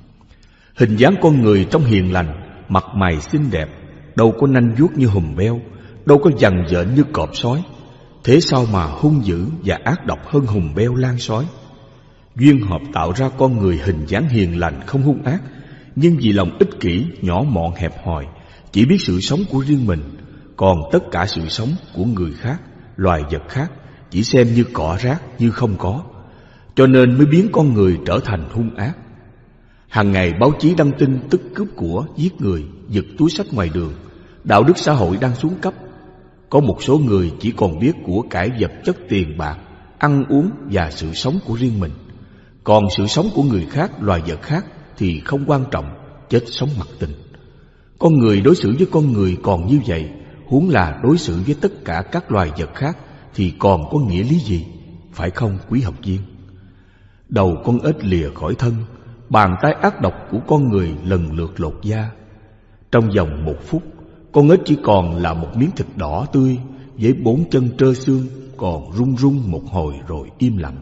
Hình dáng con người trông hiền lành, mặt mày xinh đẹp, đâu có nanh vuốt như hùm beo, đâu có dằn dện như cọp sói. Thế sao mà hung dữ và ác độc hơn hùm beo lang sói? Duyên hợp tạo ra con người hình dáng hiền lành không hung ác, nhưng vì lòng ích kỷ, nhỏ mọn hẹp hòi, chỉ biết sự sống của riêng mình, còn tất cả sự sống của người khác, loài vật khác chỉ xem như cỏ rác, như không có. Cho nên mới biến con người trở thành hung ác. Hàng ngày báo chí đăng tin tức cướp của, giết người, giật túi xách ngoài đường. Đạo đức xã hội đang xuống cấp. Có một số người chỉ còn biết của cải vật chất, tiền bạc, ăn uống và sự sống của riêng mình. Còn sự sống của người khác, loài vật khác thì không quan trọng, chết sống mặc tình. Con người đối xử với con người còn như vậy, huống là đối xử với tất cả các loài vật khác thì còn có nghĩa lý gì, phải không quý học viên? Đầu con ếch lìa khỏi thân, bàn tay ác độc của con người lần lượt lột da. Trong vòng 1 phút, con ếch chỉ còn là một miếng thịt đỏ tươi với 4 chân trơ xương, còn rung rung một hồi rồi im lặng.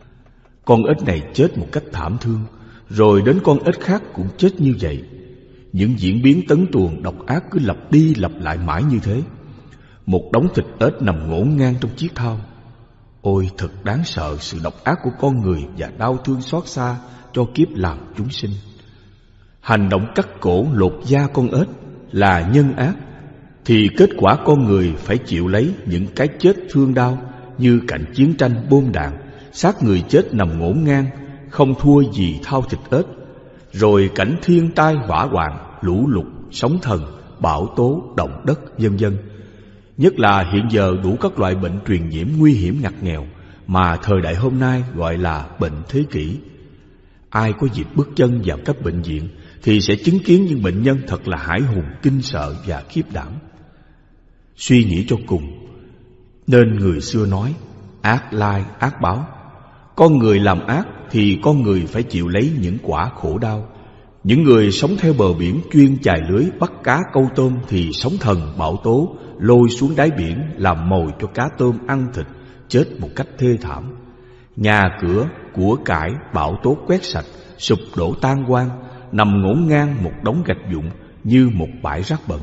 Con ếch này chết một cách thảm thương, rồi đến con ếch khác cũng chết như vậy. Những diễn biến tấn tuồng độc ác cứ lặp đi lặp lại mãi như thế. Một đống thịt ếch nằm ngổn ngang trong chiếc thau. Ôi thật đáng sợ sự độc ác của con người và đau thương xót xa cho kiếp làm chúng sinh. Hành động cắt cổ lột da con ếch là nhân ác, thì kết quả con người phải chịu lấy những cái chết thương đau như cảnh chiến tranh bom đạn, xác người chết nằm ngổn ngang, không thua gì thau thịt ếch. Rồi cảnh thiên tai hỏa hoạn, lũ lụt, sóng thần, bão tố, động đất, vân vân. Nhất là hiện giờ đủ các loại bệnh truyền nhiễm nguy hiểm ngặt nghèo mà thời đại hôm nay gọi là bệnh thế kỷ. Ai có dịp bước chân vào các bệnh viện thì sẽ chứng kiến những bệnh nhân thật là hãi hùng, kinh sợ và khiếp đảm. Suy nghĩ cho cùng, nên người xưa nói ác lai ác báo. Con người làm ác thì con người phải chịu lấy những quả khổ đau. Những người sống theo bờ biển chuyên chài lưới bắt cá câu tôm thì sóng thần bão tố lôi xuống đáy biển làm mồi cho cá tôm ăn thịt, chết một cách thê thảm. Nhà cửa, của cải bão tố quét sạch, sụp đổ tan hoang, nằm ngổn ngang một đống gạch vụn như một bãi rác bẩn.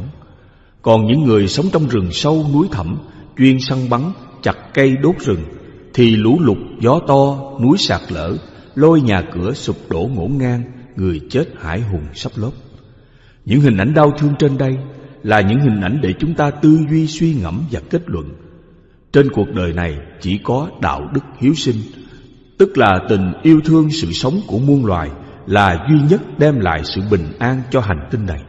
Còn những người sống trong rừng sâu núi thẳm, chuyên săn bắn, chặt cây đốt rừng, thì lũ lụt, gió to, núi sạt lở lôi nhà cửa sụp đổ ngổn ngang, người chết hãi hùng sắp lốp. Những hình ảnh đau thương trên đây là những hình ảnh để chúng ta tư duy suy ngẫm và kết luận. Trên cuộc đời này chỉ có đạo đức hiếu sinh, tức là tình yêu thương sự sống của muôn loài, là duy nhất đem lại sự bình an cho hành tinh này.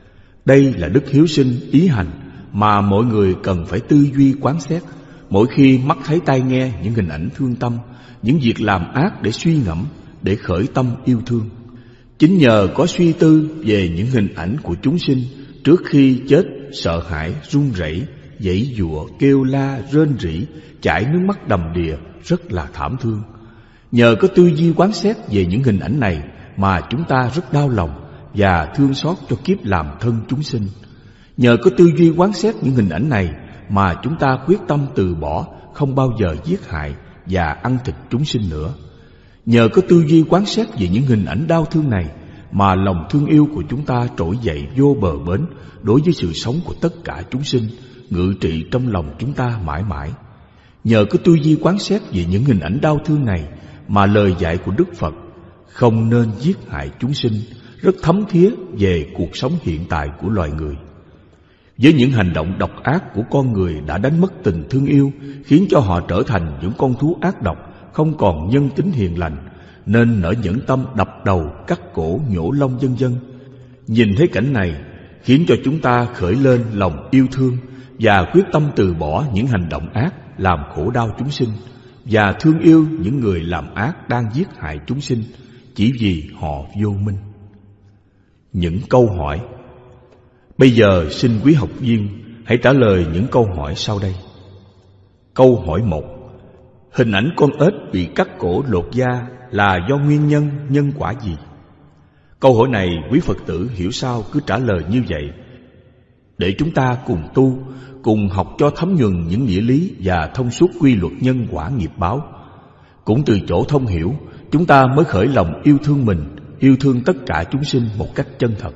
Đây là đức hiếu sinh ý hành mà mỗi người cần phải tư duy quán xét mỗi khi mắt thấy tai nghe những hình ảnh thương tâm, những việc làm ác để suy ngẫm, để khởi tâm yêu thương. Chính nhờ có suy tư về những hình ảnh của chúng sinh trước khi chết, sợ hãi, run rẩy, giãy giụa, kêu la, rên rỉ, chảy nước mắt đầm đìa, rất là thảm thương. Nhờ có tư duy quán xét về những hình ảnh này mà chúng ta rất đau lòng và thương xót cho kiếp làm thân chúng sinh. Nhờ có tư duy quán xét những hình ảnh này mà chúng ta quyết tâm từ bỏ, không bao giờ giết hại và ăn thịt chúng sinh nữa. Nhờ có tư duy quán xét về những hình ảnh đau thương này mà lòng thương yêu của chúng ta trỗi dậy vô bờ bến đối với sự sống của tất cả chúng sinh, ngự trị trong lòng chúng ta mãi mãi. Nhờ có tư duy quán xét về những hình ảnh đau thương này mà lời dạy của Đức Phật không nên giết hại chúng sinh rất thấm thía về cuộc sống hiện tại của loài người. Với những hành động độc ác của con người đã đánh mất tình thương yêu, khiến cho họ trở thành những con thú ác độc, không còn nhân tính hiền lành, nên nở nhẫn tâm đập đầu, cắt cổ, nhổ lông vân vân. Nhìn thấy cảnh này khiến cho chúng ta khởi lên lòng yêu thương và quyết tâm từ bỏ những hành động ác làm khổ đau chúng sinh, và thương yêu những người làm ác đang giết hại chúng sinh chỉ vì họ vô minh. Những câu hỏi. Bây giờ xin quý học viên hãy trả lời những câu hỏi sau đây. Câu hỏi 1. Hình ảnh con ếch bị cắt cổ lột da là do nguyên nhân nhân quả gì? Câu hỏi này quý Phật tử hiểu sao cứ trả lời như vậy, để chúng ta cùng tu, cùng học cho thấm nhuần những nghĩa lý và thông suốt quy luật nhân quả nghiệp báo. Cũng từ chỗ thông hiểu, chúng ta mới khởi lòng yêu thương mình, yêu thương tất cả chúng sinh một cách chân thật.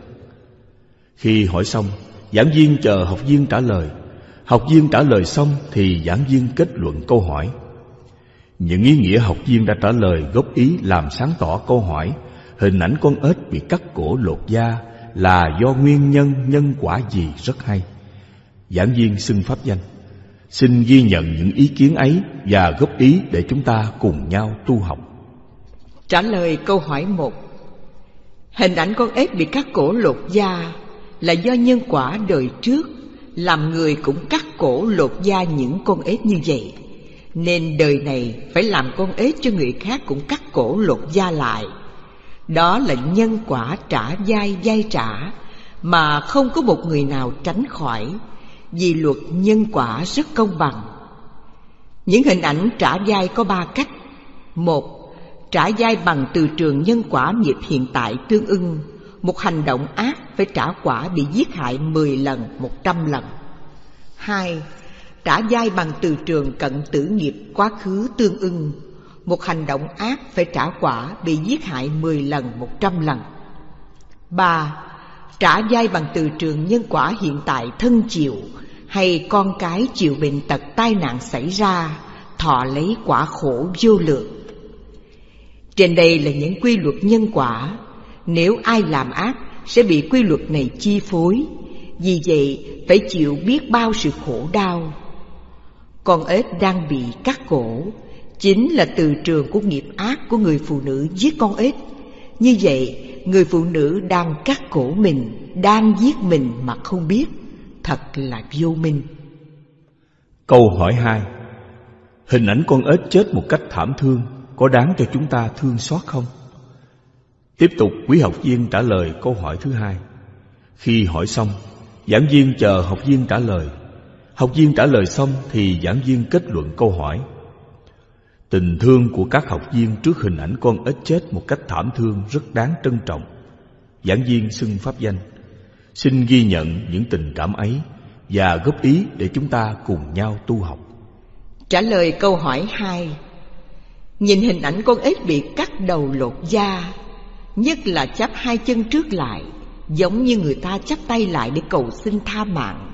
Khi hỏi xong, giảng viên chờ học viên trả lời. Học viên trả lời xong thì giảng viên kết luận câu hỏi. Những ý nghĩa học viên đã trả lời góp ý làm sáng tỏ câu hỏi hình ảnh con ếch bị cắt cổ lột da là do nguyên nhân nhân quả gì rất hay. Giảng viên xưng pháp danh. Xin ghi nhận những ý kiến ấy và góp ý để chúng ta cùng nhau tu học. Trả lời câu hỏi 1. Hình ảnh con ếch bị cắt cổ lột da là do nhân quả đời trước, làm người cũng cắt cổ lột da những con ếch như vậy, nên đời này phải làm con ếch cho người khác cũng cắt cổ lột da lại. Đó là nhân quả trả dai trả mà không có một người nào tránh khỏi, vì luật nhân quả rất công bằng. Những hình ảnh trả dai có 3 cách. 1. Trả dai bằng từ trường nhân quả nghiệp hiện tại tương ưng. Một hành động ác phải trả quả bị giết hại 10 lần, 100 lần. 2. Trả dai bằng từ trường cận tử nghiệp quá khứ tương ưng. Một hành động ác phải trả quả bị giết hại 10 lần, 100 lần. 3. Trả dai bằng từ trường nhân quả hiện tại thân chịu, hay con cái chịu bệnh tật tai nạn xảy ra, thọ lấy quả khổ vô lượng. Trên đây là những quy luật nhân quả. Nếu ai làm ác sẽ bị quy luật này chi phối, vì vậy phải chịu biết bao sự khổ đau. Con ếch đang bị cắt cổ chính là từ trường của nghiệp ác của người phụ nữ giết con ếch. Như vậy, người phụ nữ đang cắt cổ mình, đang giết mình mà không biết, thật là vô minh. Câu hỏi 2. Hình ảnh con ếch chết một cách thảm thương có đáng cho chúng ta thương xót không? Tiếp tục quý học viên trả lời câu hỏi thứ hai. Khi hỏi xong, giảng viên chờ học viên trả lời. Học viên trả lời xong thì giảng viên kết luận câu hỏi. Tình thương của các học viên trước hình ảnh con ếch chết một cách thảm thương rất đáng trân trọng. Giảng viên xưng pháp danh. Xin ghi nhận những tình cảm ấy và góp ý để chúng ta cùng nhau tu học. Trả lời câu hỏi 2. Nhìn hình ảnh con ếch bị cắt đầu lột da, nhất là chắp hai chân trước lại, giống như người ta chắp tay lại để cầu xin tha mạng.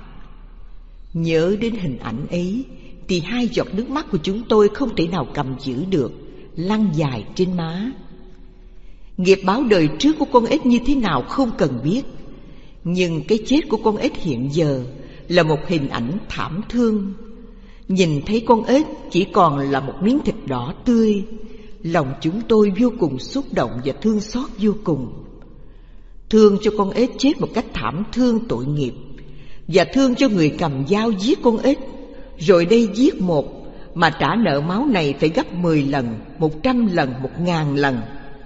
Nhớ đến hình ảnh ấy thì hai giọt nước mắt của chúng tôi không thể nào cầm giữ được, lăn dài trên má. Nghiệp báo đời trước của con ếch như thế nào không cần biết, nhưng cái chết của con ếch hiện giờ là một hình ảnh thảm thương. Nhìn thấy con ếch chỉ còn là một miếng thịt đỏ tươi, lòng chúng tôi vô cùng xúc động và thương xót vô cùng. Thương cho con ếch chết một cách thảm thương tội nghiệp, và thương cho người cầm dao giết con ếch, rồi đây giết một mà trả nợ máu này phải gấp 10 lần, 100 lần, 1000 lần.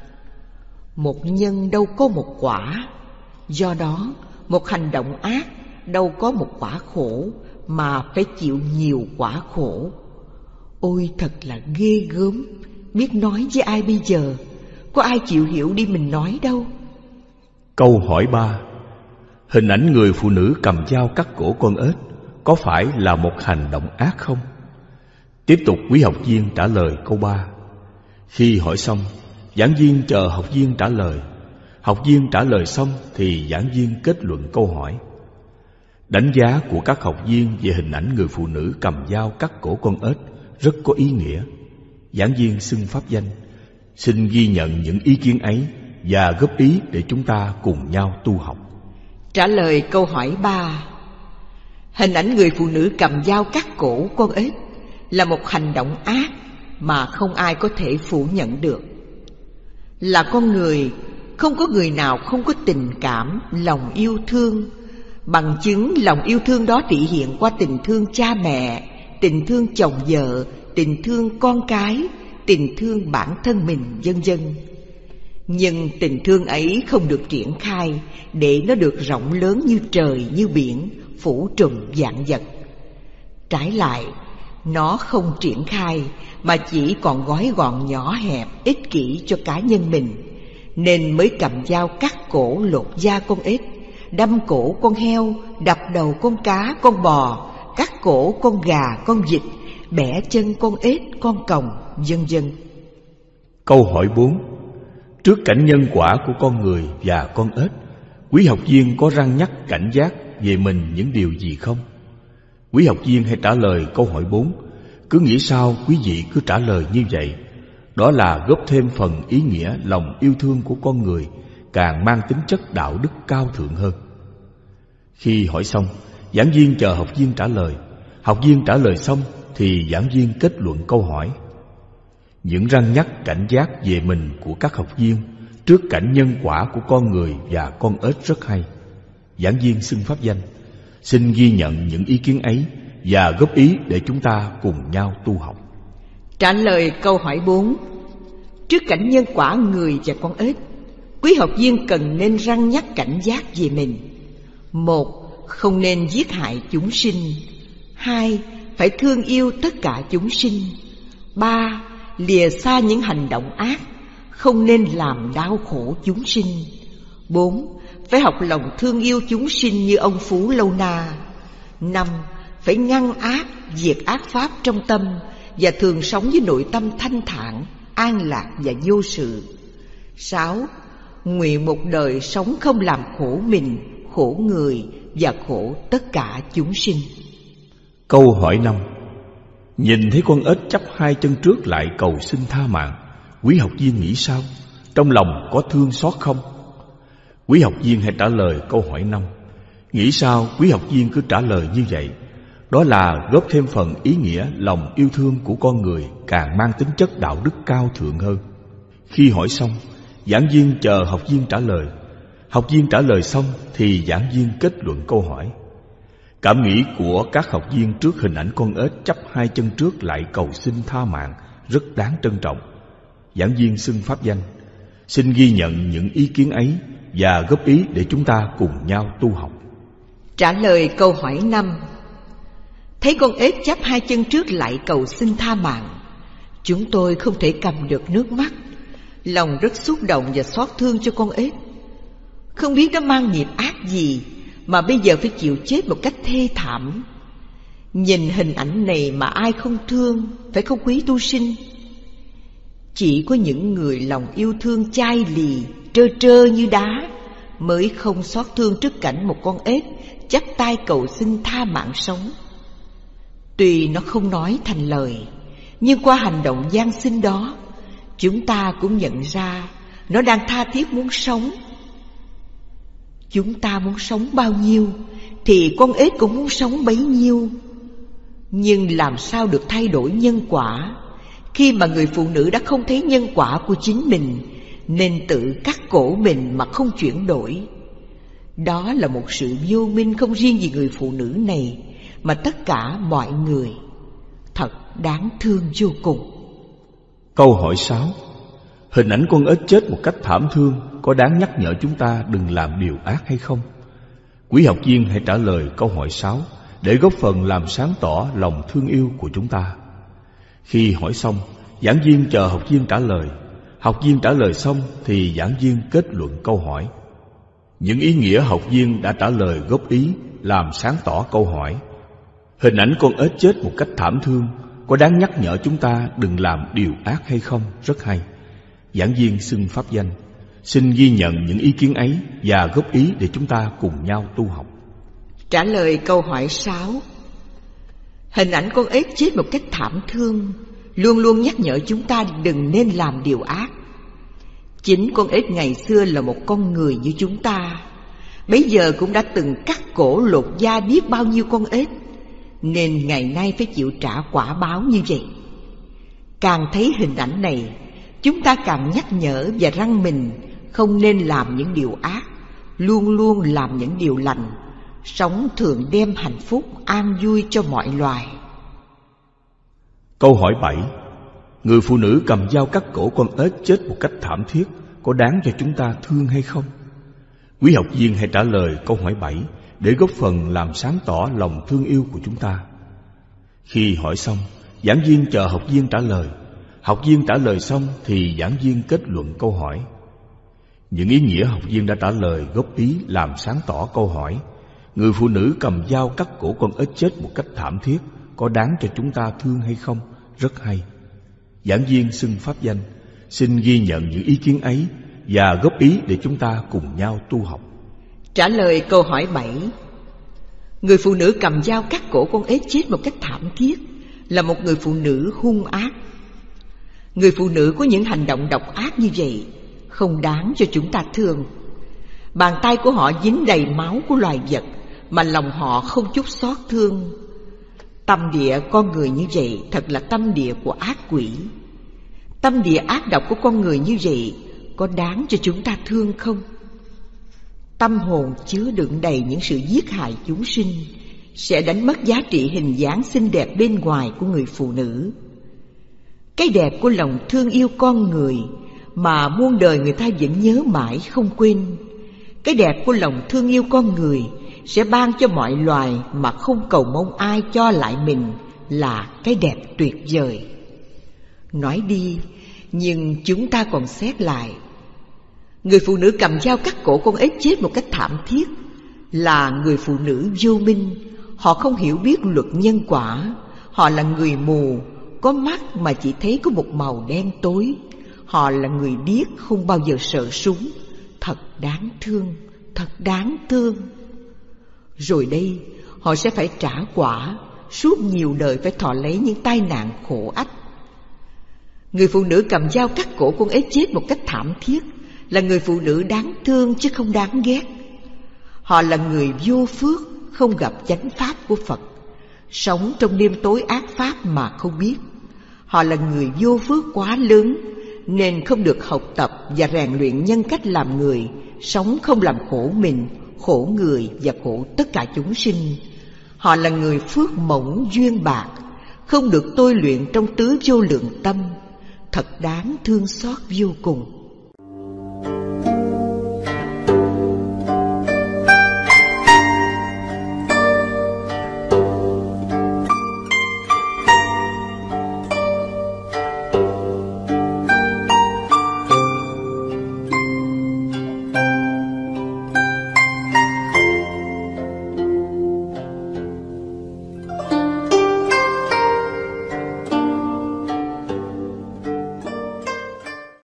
Một nhân đâu có một quả, do đó một hành động ác đâu có một quả khổ, mà phải chịu nhiều quả khổ. Ôi thật là ghê gớm, biết nói với ai bây giờ? Có ai chịu hiểu đi mình nói đâu. Câu hỏi 3. Hình ảnh người phụ nữ cầm dao cắt cổ con ếch có phải là một hành động ác không? Tiếp tục quý học viên trả lời câu 3. Khi hỏi xong, giảng viên chờ học viên trả lời. Học viên trả lời xong thì giảng viên kết luận câu hỏi. Đánh giá của các học viên về hình ảnh người phụ nữ cầm dao cắt cổ con ếch rất có ý nghĩa. Giảng viên xưng pháp danh. Xin ghi nhận những ý kiến ấy và góp ý để chúng ta cùng nhau tu học. Trả lời câu hỏi 3. Hình ảnh người phụ nữ cầm dao cắt cổ con ếch là một hành động ác mà không ai có thể phủ nhận được. Là con người, không có người nào không có tình cảm, lòng yêu thương. Bằng chứng lòng yêu thương đó thể hiện qua tình thương cha mẹ, tình thương chồng vợ, tình thương con cái, tình thương bản thân mình, vân vân. Nhưng tình thương ấy không được triển khai để nó được rộng lớn như trời, như biển, phủ trùm vạn vật. Trái lại, nó không triển khai mà chỉ còn gói gọn nhỏ hẹp, ích kỷ cho cá nhân mình, nên mới cầm dao cắt cổ lột da con ếch, đâm cổ con heo, đập đầu con cá, con bò, cắt cổ con gà, con vịt, bẻ chân con ếch, con còng, vân vân. Câu hỏi 4. Trước cảnh nhân quả của con người và con ếch, quý học viên có răn nhắc cảnh giác về mình những điều gì không? Quý học viên hãy trả lời câu hỏi 4. Cứ nghĩ sao quý vị cứ trả lời như vậy. Đó là góp thêm phần ý nghĩa lòng yêu thương của con người, càng mang tính chất đạo đức cao thượng hơn. Khi hỏi xong, giảng viên chờ học viên trả lời. Học viên trả lời xong thì giảng viên kết luận câu hỏi. Những răn nhắc cảnh giác về mình của các học viên trước cảnh nhân quả của con người và con ếch rất hay. Giảng viên xưng pháp danh. Xin ghi nhận những ý kiến ấy và góp ý để chúng ta cùng nhau tu học. Trả lời câu hỏi 4. Trước cảnh nhân quả người và con ếch, quý học viên cần nên răn nhắc cảnh giác về mình. 1. Không nên giết hại chúng sinh. 2. Phải thương yêu tất cả chúng sinh. 3. Lìa xa những hành động ác, không nên làm đau khổ chúng sinh. 4. Phải học lòng thương yêu chúng sinh như ông Phú Lâu Na. 5. Phải ngăn ác, diệt ác pháp trong tâm và thường sống với nội tâm thanh thản, an lạc và vô sự. 6. Nguyện một đời sống không làm khổ mình, khổ người và khổ tất cả chúng sinh. Câu hỏi 5. Nhìn thấy con ếch chắp hai chân trước lại cầu xin tha mạng, quý học viên nghĩ sao? Trong lòng có thương xót không? Quý học viên hãy trả lời câu hỏi 5. Nghĩ sao quý học viên cứ trả lời như vậy. Đó là góp thêm phần ý nghĩa lòng yêu thương của con người, càng mang tính chất đạo đức cao thượng hơn. Khi hỏi xong, giảng viên chờ học viên trả lời. Học viên trả lời xong thì giảng viên kết luận câu hỏi. Cảm nghĩ của các học viên trước hình ảnh con ếch chắp hai chân trước lại cầu xin tha mạng rất đáng trân trọng. Giảng viên xưng pháp danh. Xin ghi nhận những ý kiến ấy và góp ý để chúng ta cùng nhau tu học. Trả lời câu hỏi 5. Thấy con ếch chắp hai chân trước lại cầu xin tha mạng, chúng tôi không thể cầm được nước mắt. Lòng rất xúc động và xót thương cho con ếch. Không biết nó mang nghiệp ác gì mà bây giờ phải chịu chết một cách thê thảm. Nhìn hình ảnh này mà ai không thương, phải không quý tu sinh? Chỉ có những người lòng yêu thương chai lì, trơ trơ như đá mới không xót thương trước cảnh một con ếch chắp tay cầu xin tha mạng sống. Tuy nó không nói thành lời, nhưng qua hành động van xin đó, chúng ta cũng nhận ra nó đang tha thiết muốn sống. Chúng ta muốn sống bao nhiêu thì con ếch cũng muốn sống bấy nhiêu. Nhưng làm sao được thay đổi nhân quả khi mà người phụ nữ đã không thấy nhân quả của chính mình, nên tự cắt cổ mình mà không chuyển đổi? Đó là một sự vô minh không riêng gì người phụ nữ này, mà tất cả mọi người. Thật đáng thương vô cùng. Câu hỏi 6. Hình ảnh con ếch chết một cách thảm thương có đáng nhắc nhở chúng ta đừng làm điều ác hay không? Quý học viên hãy trả lời câu hỏi 6 để góp phần làm sáng tỏ lòng thương yêu của chúng ta. Khi hỏi xong, giảng viên chờ học viên trả lời. Học viên trả lời xong thì giảng viên kết luận câu hỏi. Những ý nghĩa học viên đã trả lời góp ý làm sáng tỏ câu hỏi. Hình ảnh con ếch chết một cách thảm thương có đáng nhắc nhở chúng ta đừng làm điều ác hay không? Rất hay. Giảng viên xưng pháp danh. Xin ghi nhận những ý kiến ấy và góp ý để chúng ta cùng nhau tu học. Trả lời câu hỏi 6. Hình ảnh con ếch chết một cách thảm thương luôn luôn nhắc nhở chúng ta đừng nên làm điều ác. Chính con ếch ngày xưa là một con người như chúng ta, bấy giờ cũng đã từng cắt cổ lột da biết bao nhiêu con ếch, nên ngày nay phải chịu trả quả báo như vậy. Càng thấy hình ảnh này, chúng ta càng nhắc nhở và răn mình không nên làm những điều ác, luôn luôn làm những điều lành, sống thường đem hạnh phúc an vui cho mọi loài. Câu hỏi 7. Người phụ nữ cầm dao cắt cổ con ếch chết một cách thảm thiết có đáng cho chúng ta thương hay không? Quý học viên hãy trả lời câu hỏi 7 để góp phần làm sáng tỏ lòng thương yêu của chúng ta. Khi hỏi xong, giảng viên chờ học viên trả lời. Học viên trả lời xong thì giảng viên kết luận câu hỏi. Những ý nghĩa học viên đã trả lời góp ý làm sáng tỏ câu hỏi. Người phụ nữ cầm dao cắt cổ con ếch chết một cách thảm thiết có đáng cho chúng ta thương hay không? Rất hay. Giảng viên xưng pháp danh. Xin ghi nhận những ý kiến ấy và góp ý để chúng ta cùng nhau tu học. Trả lời câu hỏi 7. Người phụ nữ cầm dao cắt cổ con ếch chết một cách thảm thiết là một người phụ nữ hung ác. Người phụ nữ có những hành động độc ác như vậy không đáng cho chúng ta thương. Bàn tay của họ dính đầy máu của loài vật mà lòng họ không chút xót thương. Tâm địa con người như vậy thật là tâm địa của ác quỷ. Tâm địa ác độc của con người như vậy có đáng cho chúng ta thương không? Tâm hồn chứa đựng đầy những sự giết hại chúng sinh sẽ đánh mất giá trị hình dáng xinh đẹp bên ngoài của người phụ nữ. Cái đẹp của lòng thương yêu con người mà muôn đời người ta vẫn nhớ mãi không quên. Cái đẹp của lòng thương yêu con người sẽ ban cho mọi loài mà không cầu mong ai cho lại mình là cái đẹp tuyệt vời. Nói đi, nhưng chúng ta còn xét lại. Người phụ nữ cầm dao cắt cổ con ếch chết một cách thảm thiết là người phụ nữ vô minh. Họ không hiểu biết luật nhân quả. Họ là người mù, có mắt mà chỉ thấy có một màu đen tối. Họ là người điếc không bao giờ sợ súng. Thật đáng thương, thật đáng thương. Rồi đây họ sẽ phải trả quả, suốt nhiều đời phải thọ lấy những tai nạn khổ ách. Người phụ nữ cầm dao cắt cổ con ếch chết một cách thảm thiết là người phụ nữ đáng thương chứ không đáng ghét. Họ là người vô phước, không gặp chánh pháp của Phật, sống trong đêm tối ác pháp mà không biết. Họ là người vô phước quá lớn nên không được học tập và rèn luyện nhân cách làm người, sống không làm khổ mình, khổ người và khổ tất cả chúng sinh. Họ là người phước mỏng duyên bạc, không được tôi luyện trong tứ vô lượng tâm, thật đáng thương xót vô cùng.